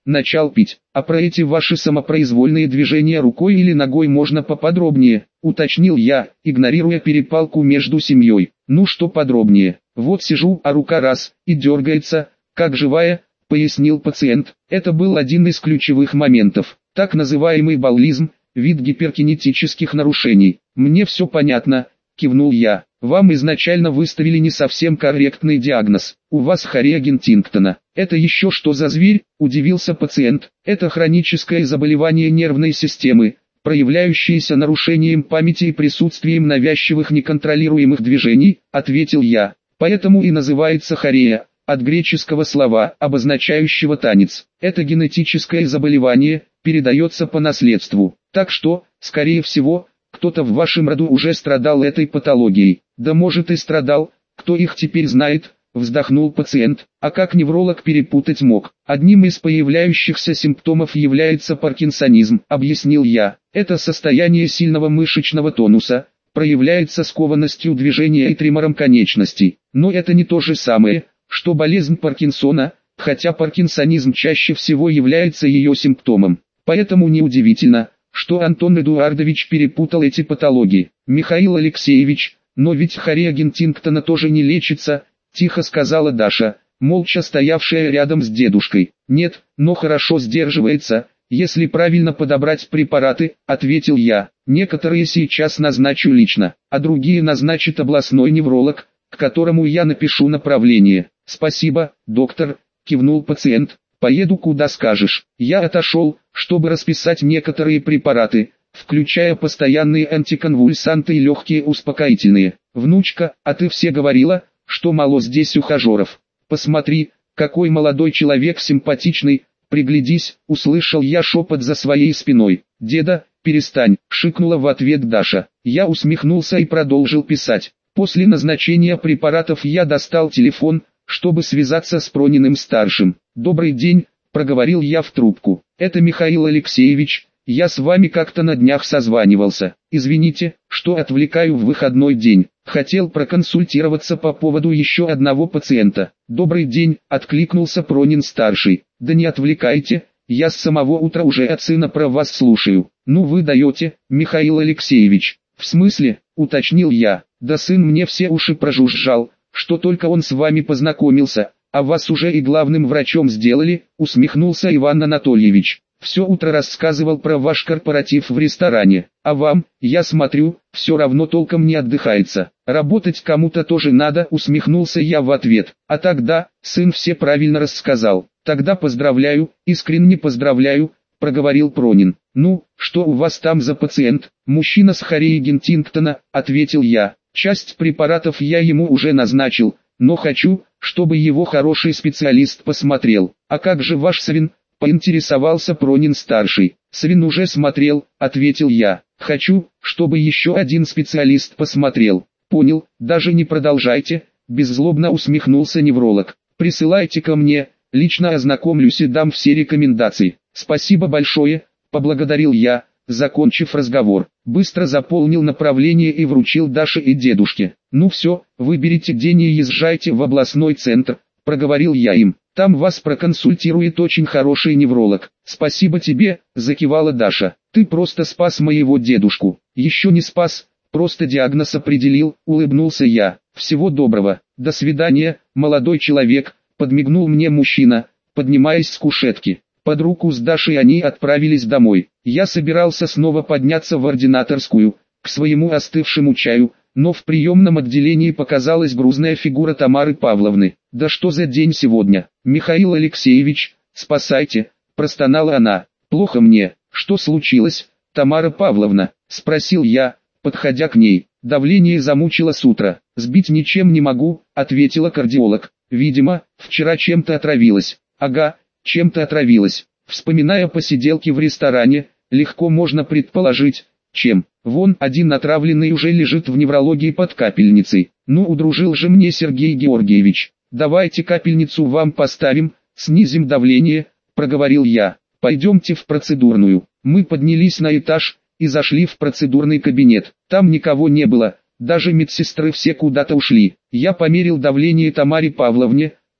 начал пить. А про эти ваши самопроизвольные движения рукой или ногой можно поподробнее, уточнил я, игнорируя перепалку между семьей. Ну что подробнее? Вот сижу, а рука раз, и дергается, как живая, пояснил пациент. Это был один из ключевых моментов. Так называемый баллизм, вид гиперкинетических нарушений. Мне все понятно, кивнул я. Вам изначально выставили не совсем корректный диагноз. У вас хорея Гентингтона. Это еще что за зверь? Удивился пациент. Это хроническое заболевание нервной системы, проявляющееся нарушением памяти и присутствием навязчивых неконтролируемых движений, ответил я. Поэтому и называется хорея, от греческого слова, обозначающего танец. Это генетическое заболевание, передается по наследству. Так что, скорее всего, кто-то в вашем роду уже страдал этой патологией. Да может и страдал, кто их теперь знает, вздохнул пациент. А как невролог перепутать мог? Одним из появляющихся симптомов является паркинсонизм, объяснил я. Это состояние сильного мышечного тонуса, проявляется скованностью движения и тремором конечностей. Но это не то же самое, что болезнь Паркинсона, хотя паркинсонизм чаще всего является ее симптомом. Поэтому неудивительно, что Антон Эдуардович перепутал эти патологии. Михаил Алексеевич, но ведь хорея Гентингтона тоже не лечится, тихо сказала Даша, молча стоявшая рядом с дедушкой. Нет, но хорошо сдерживается, если правильно подобрать препараты, ответил я. Некоторые сейчас назначу лично, а другие назначит областной невролог, к которому я напишу направление. Спасибо, доктор, кивнул пациент. Поеду куда скажешь. Я отошел, чтобы расписать некоторые препараты, включая постоянные антиконвульсанты и легкие успокоительные. Внучка, а ты все говорила, что мало здесь ухажеров. Посмотри, какой молодой человек симпатичный, приглядись, услышал я шепот за своей спиной. Деда, перестань, шикнула в ответ Даша. Я усмехнулся и продолжил писать. После назначения препаратов я достал телефон, чтобы связаться с Прониным-старшим. «Добрый день», — проговорил я в трубку. «Это Михаил Алексеевич, я с вами как-то на днях созванивался. Извините, что отвлекаю в выходной день. Хотел проконсультироваться по поводу еще одного пациента». «Добрый день», — откликнулся Пронин-старший. «Да не отвлекайте, я с самого утра уже от сына про вас слушаю». «Ну вы даете, Михаил Алексеевич». «В смысле?» — уточнил я. «Да сын мне все уши прожужжал, что только он с вами познакомился, а вас уже и главным врачом сделали», усмехнулся Иван Анатольевич. «Все утро рассказывал про ваш корпоратив в ресторане, а вам, я смотрю, все равно толком не отдыхается. Работать кому-то тоже надо», усмехнулся я в ответ. «А тогда, сын все правильно рассказал. Тогда поздравляю, искренне поздравляю», проговорил Пронин. «Ну, что у вас там за пациент?» «Мужчина с хореей Гентингтона», ответил я. «Часть препаратов я ему уже назначил, но хочу, чтобы его хороший специалист посмотрел». «А как же ваш Савин?» — поинтересовался Пронин-старший. «Савин уже смотрел», — ответил я. «Хочу, чтобы еще один специалист посмотрел». «Понял, даже не продолжайте», — беззлобно усмехнулся невролог. «Присылайте ко мне, лично ознакомлюсь и дам все рекомендации». «Спасибо большое», — поблагодарил я, закончив разговор. Быстро заполнил направление и вручил Даше и дедушке. «Ну все, выберите день и езжайте в областной центр», — проговорил я им. «Там вас проконсультирует очень хороший невролог». «Спасибо тебе», — закивала Даша. «Ты просто спас моего дедушку». «Еще не спас, просто диагноз определил», — улыбнулся я. «Всего доброго, до свидания, молодой человек», — подмигнул мне мужчина, поднимаясь с кушетки. Под руку с Дашей они отправились домой. Я собирался снова подняться в ординаторскую, к своему остывшему чаю, но в приемном отделении показалась грузная фигура Тамары Павловны. «Да что за день сегодня? Михаил Алексеевич, спасайте!» – простонала она. «Плохо мне. Что случилось, Тамара Павловна?» – спросил я, подходя к ней. «Давление замучило с утра. Сбить ничем не могу», – ответила кардиолог. «Видимо, вчера чем-то отравилась». «Ага, чем-то отравилась». Вспоминая посиделки в ресторане, легко можно предположить, чем. Вон один отравленный уже лежит в неврологии под капельницей. «Ну удружил же мне Сергей Георгиевич. Давайте капельницу вам поставим, снизим давление», – проговорил я. «Пойдемте в процедурную». Мы поднялись на этаж и зашли в процедурный кабинет. Там никого не было, даже медсестры все куда-то ушли. Я померил давление Тамаре Павловне,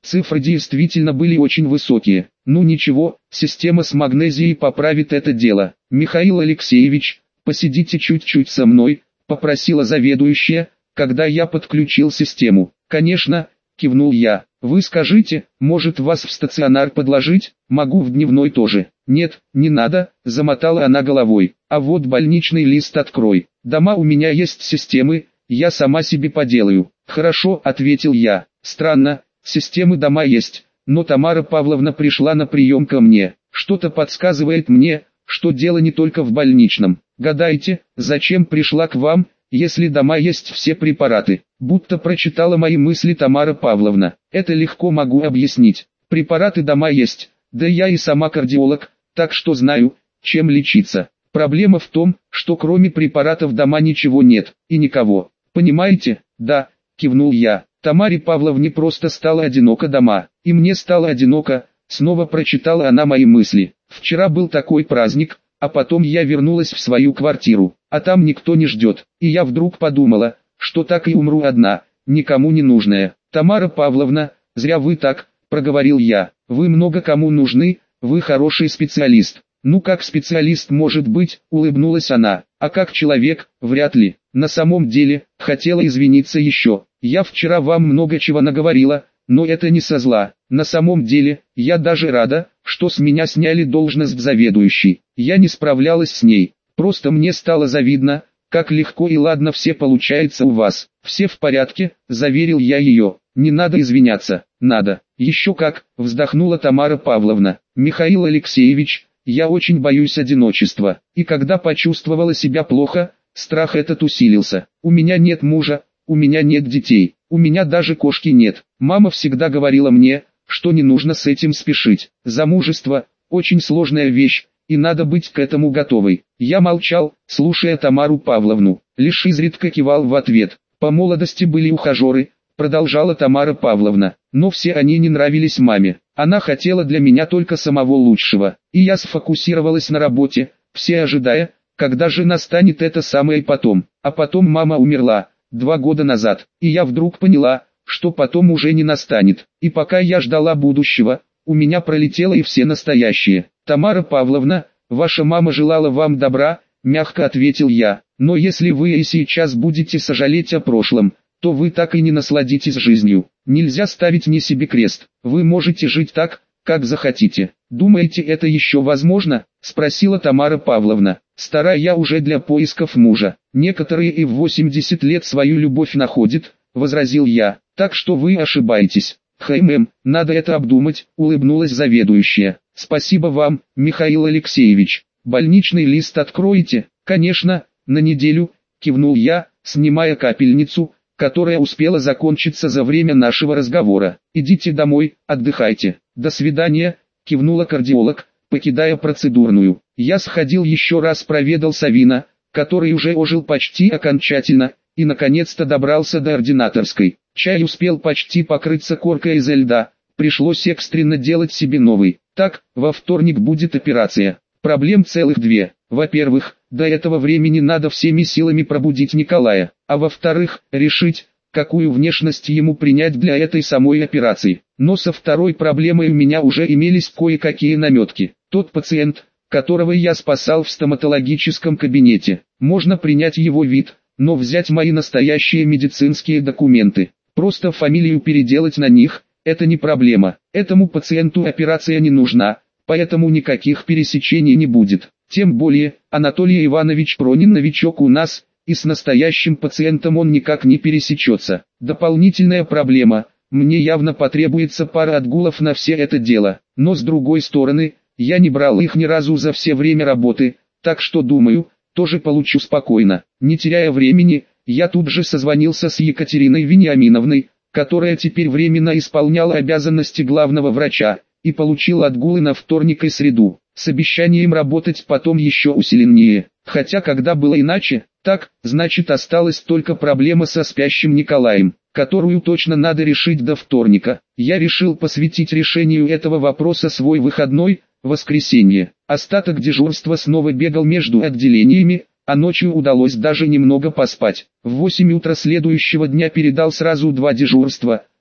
Цифры действительно были очень высокие. Ну ничего, система с магнезией поправит это дело. Михаил Алексеевич, посидите чуть-чуть со мной, попросила заведующая, когда я подключил систему. Конечно, кивнул я. Вы скажите, может вас в стационар подложить? Могу в дневной тоже. Нет, не надо, замотала она головой. А вот больничный лист открой. Дома у меня есть системы, я сама себе поделаю. Хорошо, ответил я. Странно, системы дома есть, но Тамара Павловна пришла на прием ко мне. Что-то подсказывает мне, что дело не только в больничном. Гадайте, зачем пришла к вам, если дома есть все препараты? Будто прочитала мои мысли Тамара Павловна. Это легко могу объяснить. Препараты дома есть, да я и сама кардиолог, так что знаю, чем лечиться. Проблема в том, что кроме препаратов дома ничего нет, и никого. Понимаете? Да, кивнул я. Тамаре Павловне просто стало одиноко дома, и мне стало одиноко, снова прочитала она мои мысли. Вчера был такой праздник, а потом я вернулась в свою квартиру, а там никто не ждет, и я вдруг подумала, что так и умру одна, никому не нужная. Тамара Павловна, зря вы так, проговорил я, вы много кому нужны, вы хороший специалист. Ну как специалист может быть, улыбнулась она, а как человек, вряд ли. На самом деле, хотела извиниться еще. Я вчера вам много чего наговорила, но это не со зла. На самом деле, я даже рада, что с меня сняли должность заведующей. Я не справлялась с ней. Просто мне стало завидно, как легко и ладно все получается у вас. Все в порядке, заверил я ее. Не надо извиняться. Надо. Еще как, вздохнула Тамара Павловна. Михаил Алексеевич, я очень боюсь одиночества. И когда почувствовала себя плохо, страх этот усилился. У меня нет мужа, у меня нет детей, у меня даже кошки нет. Мама всегда говорила мне, что не нужно с этим спешить. Замужество – очень сложная вещь, и надо быть к этому готовой. Я молчал, слушая Тамару Павловну, лишь изредка кивал в ответ. По молодости были ухажеры, продолжала Тамара Павловна, но все они не нравились маме. Она хотела для меня только самого лучшего, и я сфокусировалась на работе, все ожидая, когда же настанет это самое потом. А потом мама умерла 2 года назад, и я вдруг поняла, что потом уже не настанет. И пока я ждала будущего, у меня пролетело и все настоящее. Тамара Павловна, ваша мама желала вам добра, мягко ответил я, но если вы и сейчас будете сожалеть о прошлом, то вы так и не насладитесь жизнью. Нельзя ставить ни себе крест, вы можете жить так, как захотите. Думаете, это еще возможно? Спросила Тамара Павловна. Стара я уже для поисков мужа. Некоторые и в 80 лет свою любовь находят, возразил я. Так что вы ошибаетесь. Надо это обдумать, улыбнулась заведующая. Спасибо вам, Михаил Алексеевич. Больничный лист откроете? Конечно, на неделю, кивнул я, снимая капельницу, которая успела закончиться за время нашего разговора. Идите домой, отдыхайте. До свидания, кивнула кардиолог, покидая процедурную. Я сходил еще раз проведал Савина, который уже ожил почти окончательно, и наконец-то добрался до ординаторской. Чай успел почти покрыться коркой изо льда, пришлось экстренно делать себе новый. Так, во вторник будет операция. Проблем целых 2. Во-первых, до этого времени надо всеми силами пробудить Николая, а во-вторых, решить, какую внешность ему принять для этой самой операции. Но со второй проблемой у меня уже имелись кое-какие наметки. Тот пациент, которого я спасал в стоматологическом кабинете, можно принять его вид, но взять мои настоящие медицинские документы, просто фамилию переделать на них, это не проблема. Этому пациенту операция не нужна, поэтому никаких пересечений не будет. Тем более, Анатолий Иванович Пронин новичок у нас, и с настоящим пациентом он никак не пересечется. Дополнительная проблема, мне явно потребуется пара отгулов на все это дело, но с другой стороны, я не брал их ни разу за все время работы, так что думаю, тоже получу спокойно. Не теряя времени, я тут же созвонился с Екатериной Вениаминовной, которая теперь временно исполняла обязанности главного врача, и получил отгулы на вторник и среду, с обещанием работать потом еще усиленнее. Хотя когда было иначе, так, значит осталась только проблема со спящим Николаем, которую точно надо решить до вторника. Я решил посвятить решению этого вопроса свой выходной, воскресенье. Остаток дежурства снова бегал между отделениями, а ночью удалось даже немного поспать. В 8 утра следующего дня передал сразу 2 дежурства,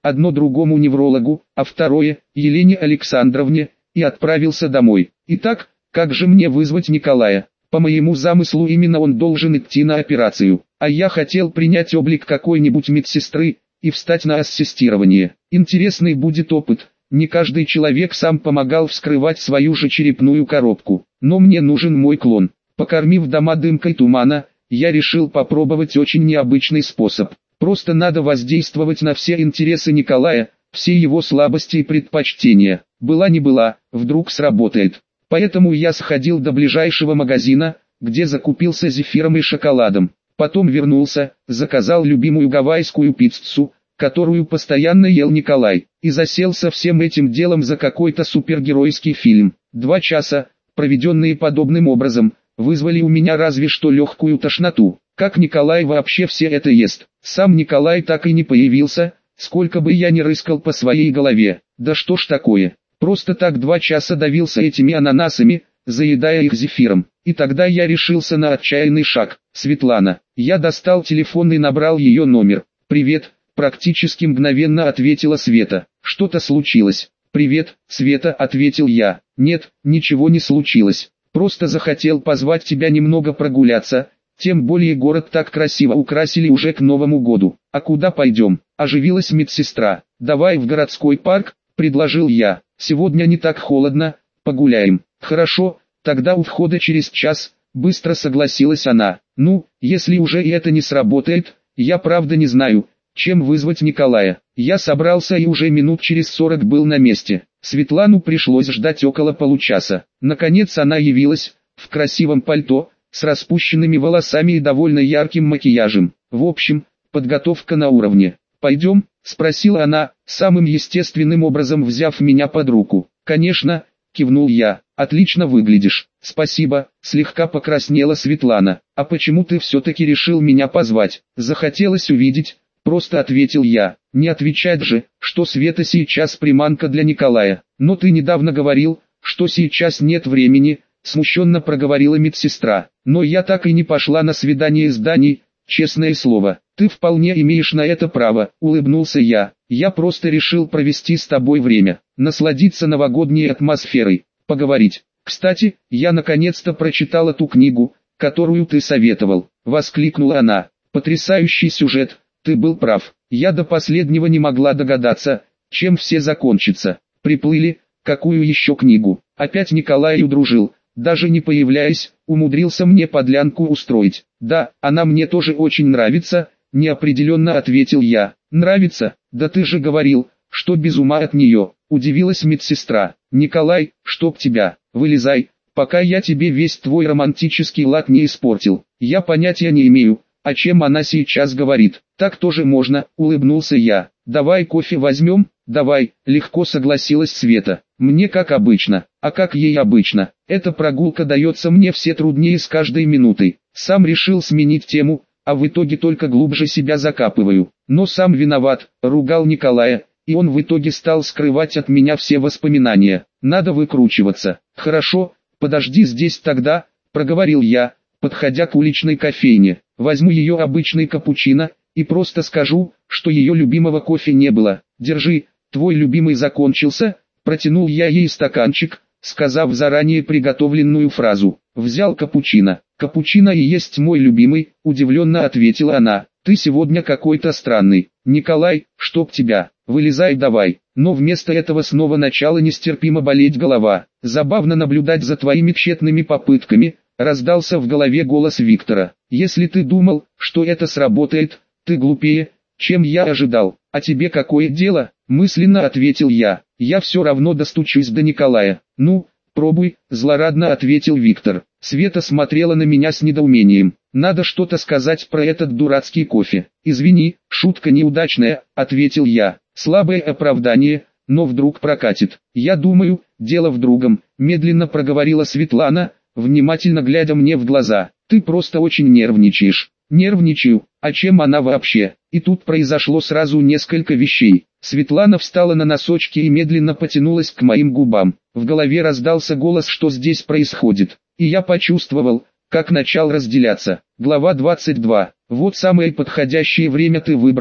одно другому неврологу, а второе – Елене Александровне, и отправился домой. Итак, как же мне вызвать Николая? По моему замыслу именно он должен идти на операцию, а я хотел принять облик какой-нибудь медсестры и встать на ассистирование. Интересный будет опыт. Не каждый человек сам помогал вскрывать свою же черепную коробку, но мне нужен мой клон. Покормив дома дымкой тумана, я решил попробовать очень необычный способ. Просто надо воздействовать на все интересы Николая, все его слабости и предпочтения. Была не была, вдруг сработает. Поэтому я сходил до ближайшего магазина, где закупился зефиром и шоколадом. Потом вернулся, заказал любимую гавайскую пиццу, которую постоянно ел Николай, и засел со всем этим делом за какой-то супергеройский фильм. 2 часа, проведенные подобным образом, вызвали у меня разве что легкую тошноту. Как Николай вообще все это ест? Сам Николай так и не появился, сколько бы я ни рыскал по своей голове. Да что ж такое? Просто так 2 часа давился этими ананасами, заедая их зефиром. И тогда я решился на отчаянный шаг. Светлана. Я достал телефон и набрал ее номер. «Привет», практически мгновенно ответила Света. «Что-то случилось?» «Привет, Света», ответил я. «Нет, ничего не случилось. Просто захотел позвать тебя немного прогуляться, тем более город так красиво украсили уже к Новому году. А куда пойдем?» Оживилась медсестра. «Давай в городской парк», предложил я. «Сегодня не так холодно, погуляем». «Хорошо, тогда у входа через час», быстро согласилась она. «Ну, если уже и это не сработает, я правда не знаю, чем вызвать Николая». Я собрался и уже минут через 40 был на месте. Светлану пришлось ждать около получаса. Наконец она явилась, в красивом пальто, с распущенными волосами и довольно ярким макияжем. В общем, подготовка на уровне. «Пойдем?» – спросила она, самым естественным образом взяв меня под руку. «Конечно», – кивнул я. «Отлично выглядишь». «Спасибо», – слегка покраснела Светлана. «А почему ты все-таки решил меня позвать?» «Захотелось увидеть», – просто ответил я. «Не отвечать же, что Света сейчас приманка для Николая». «Но ты недавно говорил, что сейчас нет времени», – смущенно проговорила медсестра. «Но я так и не пошла на свидание с Даней, честное слово». «Ты вполне имеешь на это право», – улыбнулся я. «Я просто решил провести с тобой время, насладиться новогодней атмосферой, поговорить. Кстати, я наконец-то прочитала ту книгу, которую ты советовал», – воскликнула она. «Потрясающий сюжет, ты был прав. Я до последнего не могла догадаться, чем все закончится. Приплыли, какую еще книгу?» Опять Николай удружил, даже не появляясь, умудрился мне подлянку устроить. «Да, она мне тоже очень нравится», – неопределенно ответил я. «Нравится? Да ты же говорил, что без ума от нее», – удивилась медсестра. «Николай, чтоб тебя, вылезай, пока я тебе весь твой романтический лад не испортил». «Я понятия не имею, о чем она сейчас говорит». «Так тоже можно», – улыбнулся я. «Давай кофе возьмем?» «Давай», – легко согласилась Света. «Мне как обычно». «А как ей обычно? Эта прогулка дается мне все труднее с каждой минутой. Сам решил сменить тему, а в итоге только глубже себя закапываю. Но сам виноват», – ругал Николая, и он в итоге стал скрывать от меня все воспоминания. «Надо выкручиваться». «Хорошо, подожди здесь тогда», – проговорил я, подходя к уличной кофейне. «Возьму ее обычный капучино, и просто скажу, что ее любимого кофе не было. Держи, твой любимый закончился», – протянул я ей стаканчик, сказав заранее приготовленную фразу. «Взял капучино». «Капучино и есть мой любимый», – удивленно ответила она. «Ты сегодня какой-то странный. Николай, чтоб тебя, вылезай давай». Но вместо этого снова начала нестерпимо болеть голова. «Забавно наблюдать за твоими тщетными попытками», – раздался в голове голос Виктора. «Если ты думал, что это сработает, ты глупее, чем я ожидал. А тебе какое дело?» – мысленно ответил я. «Я все равно достучусь до Николая». «Ну, пробуй», – злорадно ответил Виктор. Света смотрела на меня с недоумением. «Надо что-то сказать про этот дурацкий кофе». «Извини, шутка неудачная», – ответил я. «Слабое оправдание, но вдруг прокатит». «Я думаю, дело в другом», – медленно проговорила Светлана, внимательно глядя мне в глаза. «Ты просто очень нервничаешь». «Нервничаю, а чем она вообще?» И тут произошло сразу несколько вещей. Светлана встала на носочки и медленно потянулась к моим губам. В голове раздался голос, что здесь происходит. И я почувствовал, как начал разделяться. Глава 22. «Вот самое подходящее время ты выбрал»,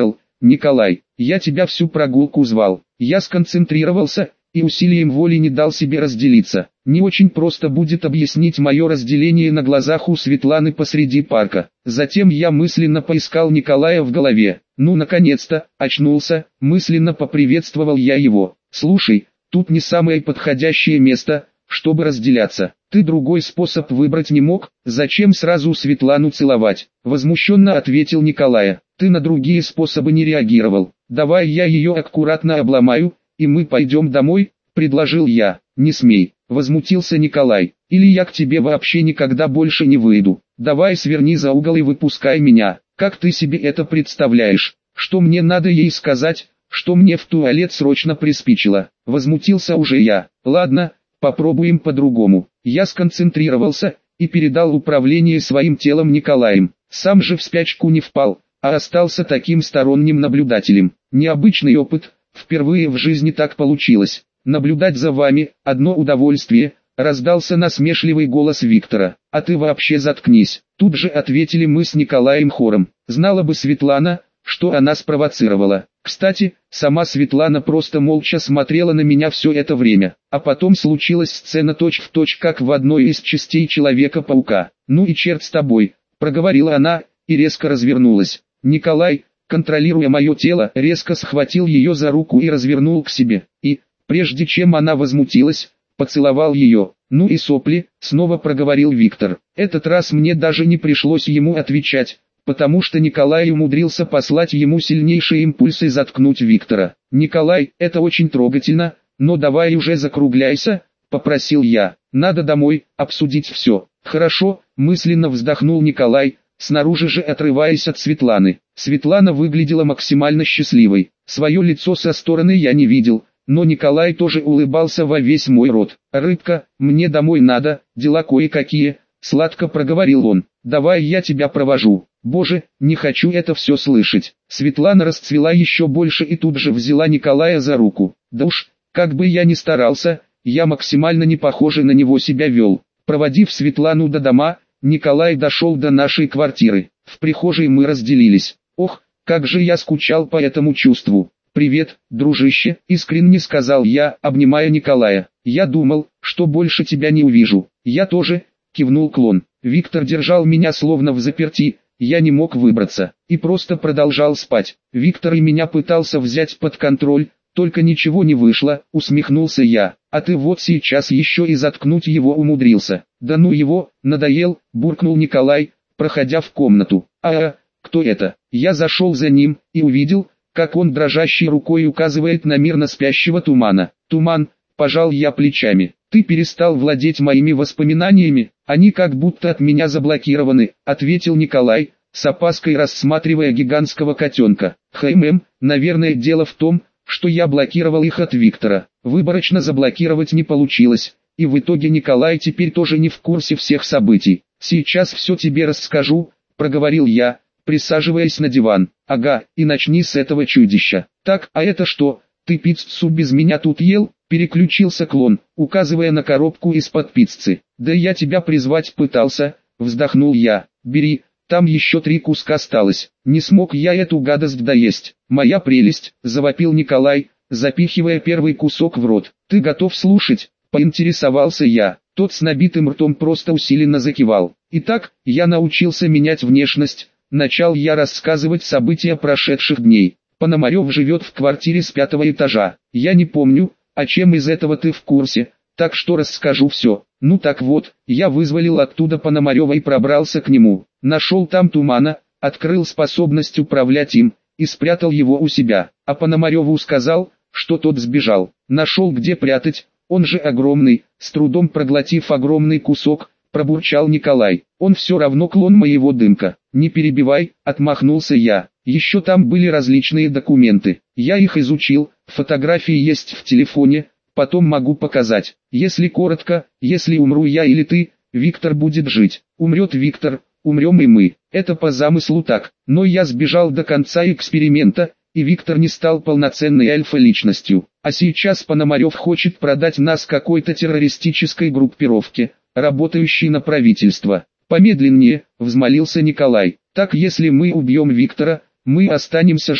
Николай, я тебя всю прогулку звал. Я сконцентрировался и усилием воли не дал себе разделиться. Не очень просто будет объяснить мое разделение на глазах у Светланы посреди парка. Затем я мысленно поискал Николая в голове. Ну наконец-то, очнулся, мысленно поприветствовал я его. Слушай, тут не самое подходящее место, чтобы разделяться. Ты другой способ выбрать не мог, зачем сразу Светлану целовать? Возмущенно ответил Николай. Ты на другие способы не реагировал. Давай я ее аккуратно обломаю, и мы пойдем домой, предложил я. Не смей, возмутился Николай, или я к тебе вообще никогда больше не выйду. Давай сверни за угол и выпускай меня. Как ты себе это представляешь? Что мне надо ей сказать, что мне в туалет срочно приспичило? Возмутился уже я. Ладно, попробуем по-другому. Я сконцентрировался и передал управление своим телом Николаем. Сам же в спячку не впал, а остался таким сторонним наблюдателем. Необычный опыт, впервые в жизни так получилось. Наблюдать за вами – одно удовольствие, раздался насмешливый голос Виктора. А ты вообще заткнись. Тут же ответили мы с Николаем хором. Знала бы Светлана, что она спровоцировала. Кстати, сама Светлана просто молча смотрела на меня все это время. А потом случилась сцена точь-в-точь, как в одной из частей Человека-паука. Ну и черт с тобой, проговорила она и резко развернулась. Николай, контролируя мое тело, резко схватил ее за руку и развернул к себе. И, прежде чем она возмутилась, поцеловал ее. Ну и сопли, снова проговорил Виктор. Этот раз мне даже не пришлось ему отвечать, потому что Николай умудрился послать ему сильнейшие импульсы заткнуть Виктора. «Николай, это очень трогательно, но давай уже закругляйся», — попросил я. «Надо домой, обсудить все». «Хорошо», — мысленно вздохнул Николай, снаружи же отрываясь от Светланы. Светлана выглядела максимально счастливой. Свое лицо со стороны я не видел, но Николай тоже улыбался во весь мой рот. «Рыбка, мне домой надо, дела кое-какие», — сладко проговорил он. «Давай я тебя провожу». «Боже, не хочу это все слышать». Светлана расцвела еще больше и тут же взяла Николая за руку. Да уж, как бы я ни старался, я максимально не похоже на него себя вел. Проводив Светлану до дома, Николай дошел до нашей квартиры. В прихожей мы разделились. Ох, как же я скучал по этому чувству. «Привет, дружище», — искренне сказал я, обнимая Николая. «Я думал, что больше тебя не увижу». «Я тоже», — кивнул клон. Виктор держал меня словно взаперти. Я не мог выбраться, и просто продолжал спать. Виктор и меня пытался взять под контроль, только ничего не вышло, усмехнулся я. А ты вот сейчас еще и заткнуть его умудрился. Да ну его, надоел, буркнул Николай, проходя в комнату. Кто это? Я зашел за ним и увидел, как он дрожащей рукой указывает на мирно спящего Тумана. Туман, пожал я плечами. Ты перестал владеть моими воспоминаниями, они как будто от меня заблокированы, ответил Николай, с опаской рассматривая гигантского котенка. Наверное, дело в том, что я блокировал их от Виктора. Выборочно заблокировать не получилось, и в итоге Николай теперь тоже не в курсе всех событий. Сейчас все тебе расскажу, проговорил я, присаживаясь на диван. Ага, и начни с этого чудища. Так, а это что, ты пиццу без меня тут ел? Переключился клон, указывая на коробку из-под пиццы. Да я тебя призвать пытался, вздохнул я. Бери, там еще 3 куска осталось. Не смог я эту гадость доесть. Моя прелесть, завопил Николай, запихивая первый кусок в рот. Ты готов слушать? Поинтересовался я. Тот с набитым ртом просто усиленно закивал. Итак, я научился менять внешность. Начал я рассказывать события прошедших дней. Пономарев живет в квартире с 5-го этажа. Я не помню, а чем из этого ты в курсе, так что расскажу все. Ну так вот, я вызволил оттуда Пономарева и пробрался к нему. Нашел там Тумана, открыл способность управлять им, и спрятал его у себя. А Пономареву сказал, что тот сбежал. Нашел где прятать, он же огромный, с трудом проглотив огромный кусок, пробурчал Николай. Он все равно клон моего дымка. Не перебивай, отмахнулся я. Еще там были различные документы. Я их изучил, фотографии есть в телефоне, потом могу показать. Если коротко, если умру я или ты, Виктор будет жить. Умрет Виктор, умрем и мы. Это по замыслу так. Но я сбежал до конца эксперимента, и Виктор не стал полноценной альфа-личностью. А сейчас Пономарев хочет продать нас какой-то террористической группировке, работающей на правительство. Помедленнее, взмолился Николай. Так если мы убьем Виктора, мы останемся живы.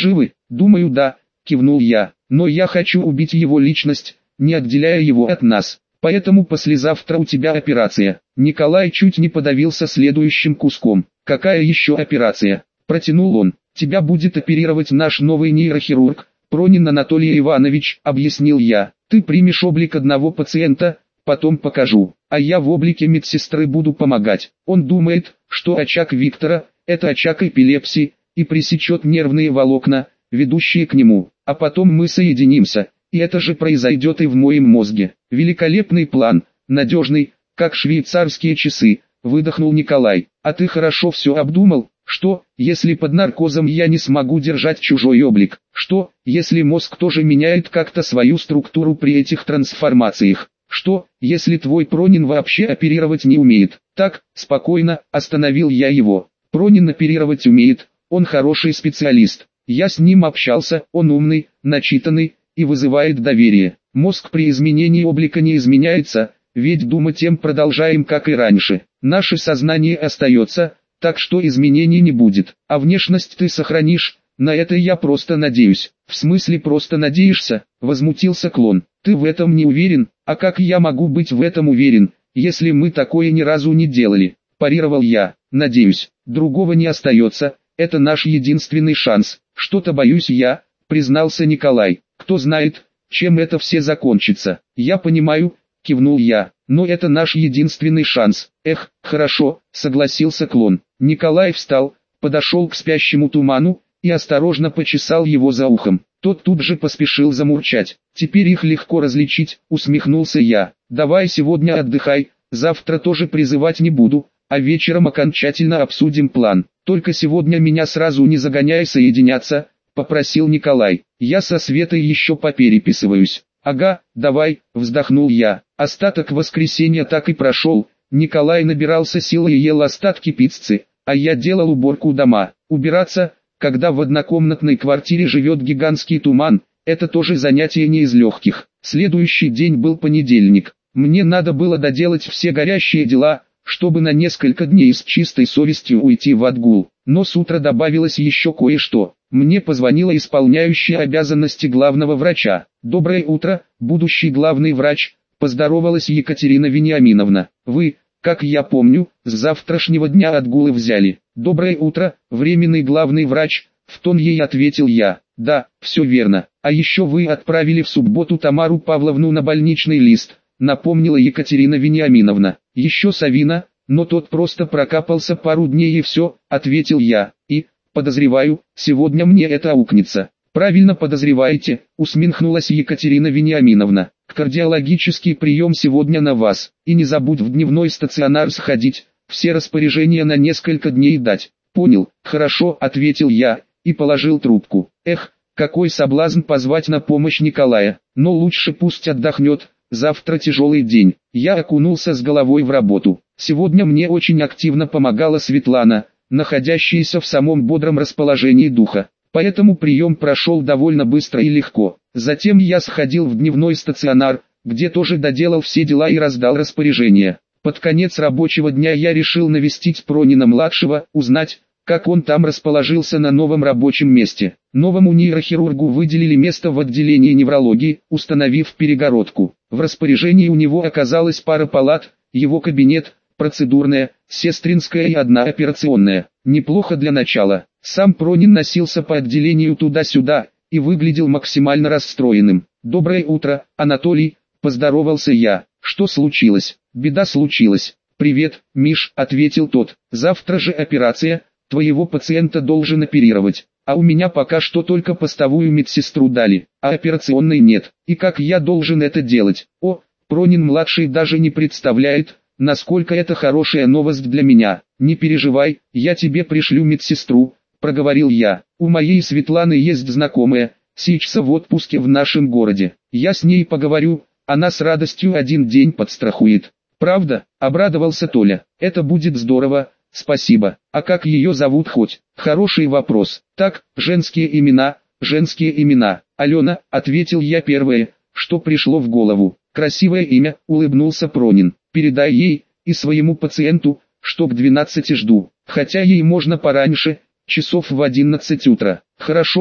Думаю, да, кивнул я. Но я хочу убить его личность, не отделяя его от нас. Поэтому послезавтра у тебя операция. Николай чуть не подавился следующим куском. Какая еще операция? Протянул он. Тебя будет оперировать наш новый нейрохирург, Пронин Анатолий Иванович, объяснил я. Ты примешь облик одного пациента, потом покажу. А я в облике медсестры буду помогать. Он думает, что очаг Виктора – это очаг эпилепсии, и пресечет нервные волокна, ведущие к нему. А потом мы соединимся, и это же произойдет и в моем мозге. Великолепный план, надежный, как швейцарские часы, выдохнул Николай. А ты хорошо все обдумал? Что, если под наркозом я не смогу держать чужой облик? Что, если мозг тоже меняет как-то свою структуру при этих трансформациях? Что, если твой Пронин вообще оперировать не умеет? Так, спокойно, остановил я его. Пронин оперировать умеет, он хороший специалист. Я с ним общался, он умный, начитанный и вызывает доверие. Мозг при изменении облика не изменяется, ведь думать тем продолжаем как и раньше. Наше сознание остается, так что изменений не будет. А внешность ты сохранишь, на это я просто надеюсь. В смысле просто надеешься? Возмутился клон. Ты в этом не уверен? А как я могу быть в этом уверен, если мы такое ни разу не делали? Парировал я. Надеюсь, другого не остается, это наш единственный шанс. Что-то боюсь я, признался Николай. Кто знает, чем это все закончится. Я понимаю, кивнул я, но это наш единственный шанс. Эх, хорошо, согласился клон. Николай встал, подошел к спящему туману и осторожно почесал его за ухом. Тот тут же поспешил замурчать. Теперь их легко различить, усмехнулся я. Давай сегодня отдыхай, завтра тоже призывать не буду, а вечером окончательно обсудим план. Только сегодня меня сразу не загоняй соединяться, попросил Николай. Я со Светой еще попереписываюсь. Ага, давай, вздохнул я. Остаток воскресенья так и прошел. Николай набирался сил и ел остатки пиццы, а я делал уборку дома. Убираться, когда в однокомнатной квартире живет гигантский туман, это тоже занятие не из легких. Следующий день был понедельник. Мне надо было доделать все горящие дела, чтобы на несколько дней с чистой совестью уйти в отгул. Но с утра добавилось еще кое-что. Мне позвонила исполняющая обязанности главного врача. «Доброе утро, будущий главный врач», – поздоровалась Екатерина Вениаминовна. «Вы, как я помню, с завтрашнего дня отгулы взяли». «Доброе утро, временный главный врач», – в тон ей ответил я. «Да, все верно. А еще вы отправили в субботу Тамару Павловну на больничный лист», – напомнила Екатерина Вениаминовна. «Еще Савина, но тот просто прокапался пару дней и все», – ответил я. «И, подозреваю, сегодня мне это аукнется». «Правильно подозреваете», – усмехнулась Екатерина Вениаминовна. «Кардиологический прием сегодня на вас. И не забудь в дневной стационар сходить, все распоряжения на несколько дней дать». «Понял, хорошо», – ответил я, и положил трубку. Эх, какой соблазн позвать на помощь Николая, но лучше пусть отдохнет, завтра тяжелый день. Я окунулся с головой в работу. Сегодня мне очень активно помогала Светлана, находящаяся в самом бодром расположении духа. Поэтому прием прошел довольно быстро и легко. Затем я сходил в дневной стационар, где тоже доделал все дела и раздал распоряжения. Под конец рабочего дня я решил навестить Пронина-младшего, узнать, как он там расположился на новом рабочем месте. Новому нейрохирургу выделили место в отделении неврологии, установив перегородку. В распоряжении у него оказалась пара палат, его кабинет, процедурная, сестринская и одна операционная. Неплохо для начала. Сам Пронин носился по отделению туда-сюда и выглядел максимально расстроенным. «Доброе утро, Анатолий», – поздоровался я. «Что случилось?» «Беда случилась». «Привет, Миш», – ответил тот. «Завтра же операция, твоего пациента должен оперировать. А у меня пока что только постовую медсестру дали, а операционной нет. И как я должен это делать?» «О, Пронин-младший даже не представляет, насколько это хорошая новость для меня. Не переживай, я тебе пришлю медсестру», – проговорил я. «У моей Светланы есть знакомая, сейчас в отпуске в нашем городе. Я с ней поговорю, она с радостью один день подстрахует». «Правда?» – обрадовался Толя. «Это будет здорово, спасибо. А как ее зовут хоть?» «Хороший вопрос. Так, женские имена». «Алена», – ответил я первое, что пришло в голову. «Красивое имя», – улыбнулся Пронин. «Передай ей и своему пациенту, что к 12 жду, хотя ей можно пораньше, часов в 11 утра». «Хорошо», –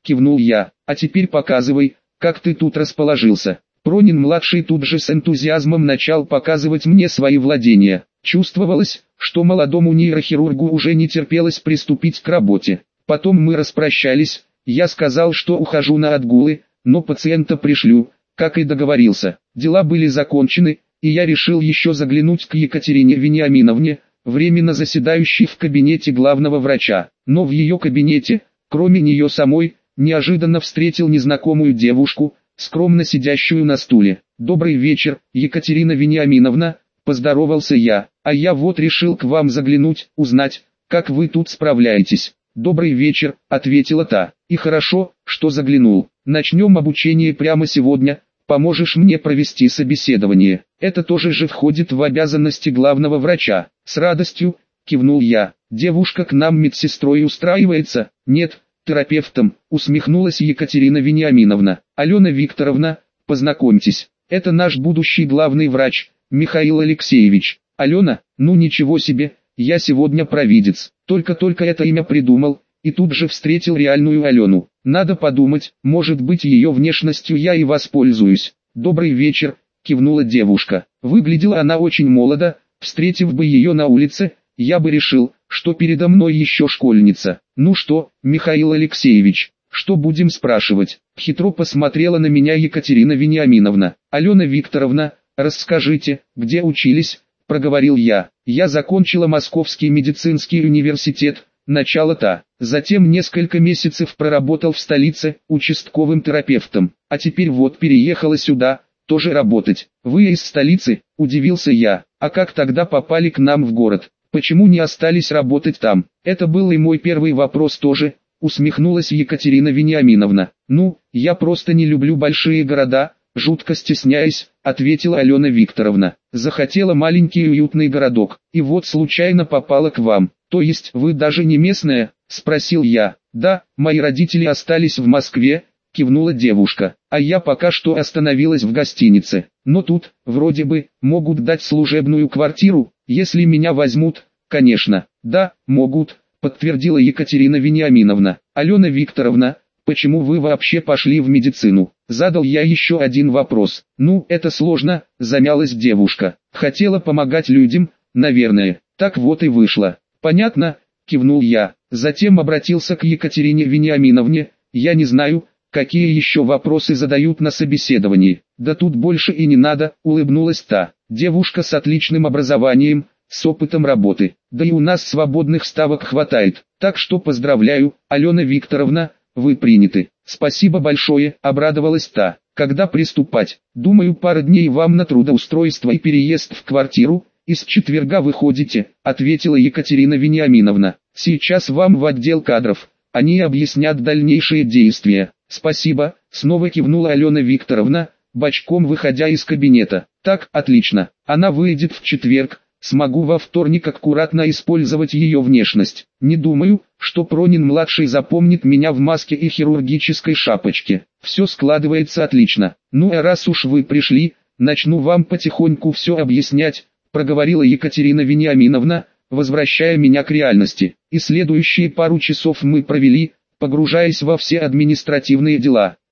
кивнул я. А теперь показывай, как ты тут расположился. Пронин-младший тут же с энтузиазмом начал показывать мне свои владения. Чувствовалось, что молодому нейрохирургу уже не терпелось приступить к работе. Потом мы распрощались, я сказал, что ухожу на отгулы, но пациента пришлю, как и договорился. Дела были закончены, и я решил еще заглянуть к Екатерине Вениаминовне, временно заседающей в кабинете главного врача. Но в ее кабинете, кроме нее самой, неожиданно встретил незнакомую девушку, скромно сидящую на стуле. «Добрый вечер, Екатерина Вениаминовна», – поздоровался я, – «а я вот решил к вам заглянуть, узнать, как вы тут справляетесь». «Добрый вечер», – ответила та, – «и хорошо, что заглянул. Начнем обучение прямо сегодня, поможешь мне провести собеседование. Это тоже же входит в обязанности главного врача». «С радостью», – кивнул я. «Девушка к нам медсестрой устраивается?» «Нет, терапевтом», – усмехнулась Екатерина Вениаминовна. «Алена Викторовна, познакомьтесь, это наш будущий главный врач, Михаил Алексеевич». «Алена, ну ничего себе, я сегодня провидец, только это имя придумал, и тут же встретил реальную Алену. Надо подумать, может быть ее внешностью я и воспользуюсь». «Добрый вечер», – кивнула девушка. Выглядела она очень молодо, встретив бы ее на улице, я бы решил, что передо мной еще школьница. «Ну что, Михаил Алексеевич, что будем спрашивать?» Хитро посмотрела на меня Екатерина Вениаминовна. «Алена Викторовна, расскажите, где учились?» – проговорил я. «Я закончила Московский медицинский университет, начало-то, затем несколько месяцев проработал в столице участковым терапевтом, а теперь вот переехала сюда, тоже работать». «Вы из столицы?» – удивился я. «А как тогда попали к нам в город? Почему не остались работать там?» «Это был и мой первый вопрос тоже», – усмехнулась Екатерина Вениаминовна. «Ну, я просто не люблю большие города, жутко стесняясь», – ответила Алена Викторовна. «Захотела маленький уютный городок, и вот случайно попала к вам». «То есть вы даже не местная?» – спросил я. «Да, мои родители остались в Москве», – кивнула девушка, «а я пока что остановилась в гостинице. Но тут, вроде бы, могут дать служебную квартиру, если меня возьмут». «Конечно, да, могут», – подтвердила Екатерина Вениаминовна. «Алена Викторовна, почему вы вообще пошли в медицину?» Задал я еще один вопрос. «Ну, это сложно», – замялась девушка. «Хотела помогать людям, наверное, так вот и вышло». «Понятно», – кивнул я. Затем обратился к Екатерине Вениаминовне. «Я не знаю, какие еще вопросы задают на собеседовании». «Да тут больше и не надо», – улыбнулась та. «Девушка с отличным образованием, с опытом работы. Да и у нас свободных ставок хватает. Так что поздравляю, Алена Викторовна, вы приняты». «Спасибо большое», – обрадовалась та. «Когда приступать?» «Думаю, пара дней вам на трудоустройство и переезд в квартиру. Из четверга выходите», – ответила Екатерина Вениаминовна. «Сейчас вам в отдел кадров, они объяснят дальнейшие действия». «Спасибо», – снова кивнула Алена Викторовна, бочком выходя из кабинета. «Так, отлично, она выйдет в четверг, смогу во вторник аккуратно использовать ее внешность. Не думаю, что Пронин-младший запомнит меня в маске и хирургической шапочке. Все складывается отлично. Ну а раз уж вы пришли, начну вам потихоньку все объяснять», – проговорила Екатерина Вениаминовна, возвращая меня к реальности. И следующие пару часов мы провели, погружаясь во все административные дела.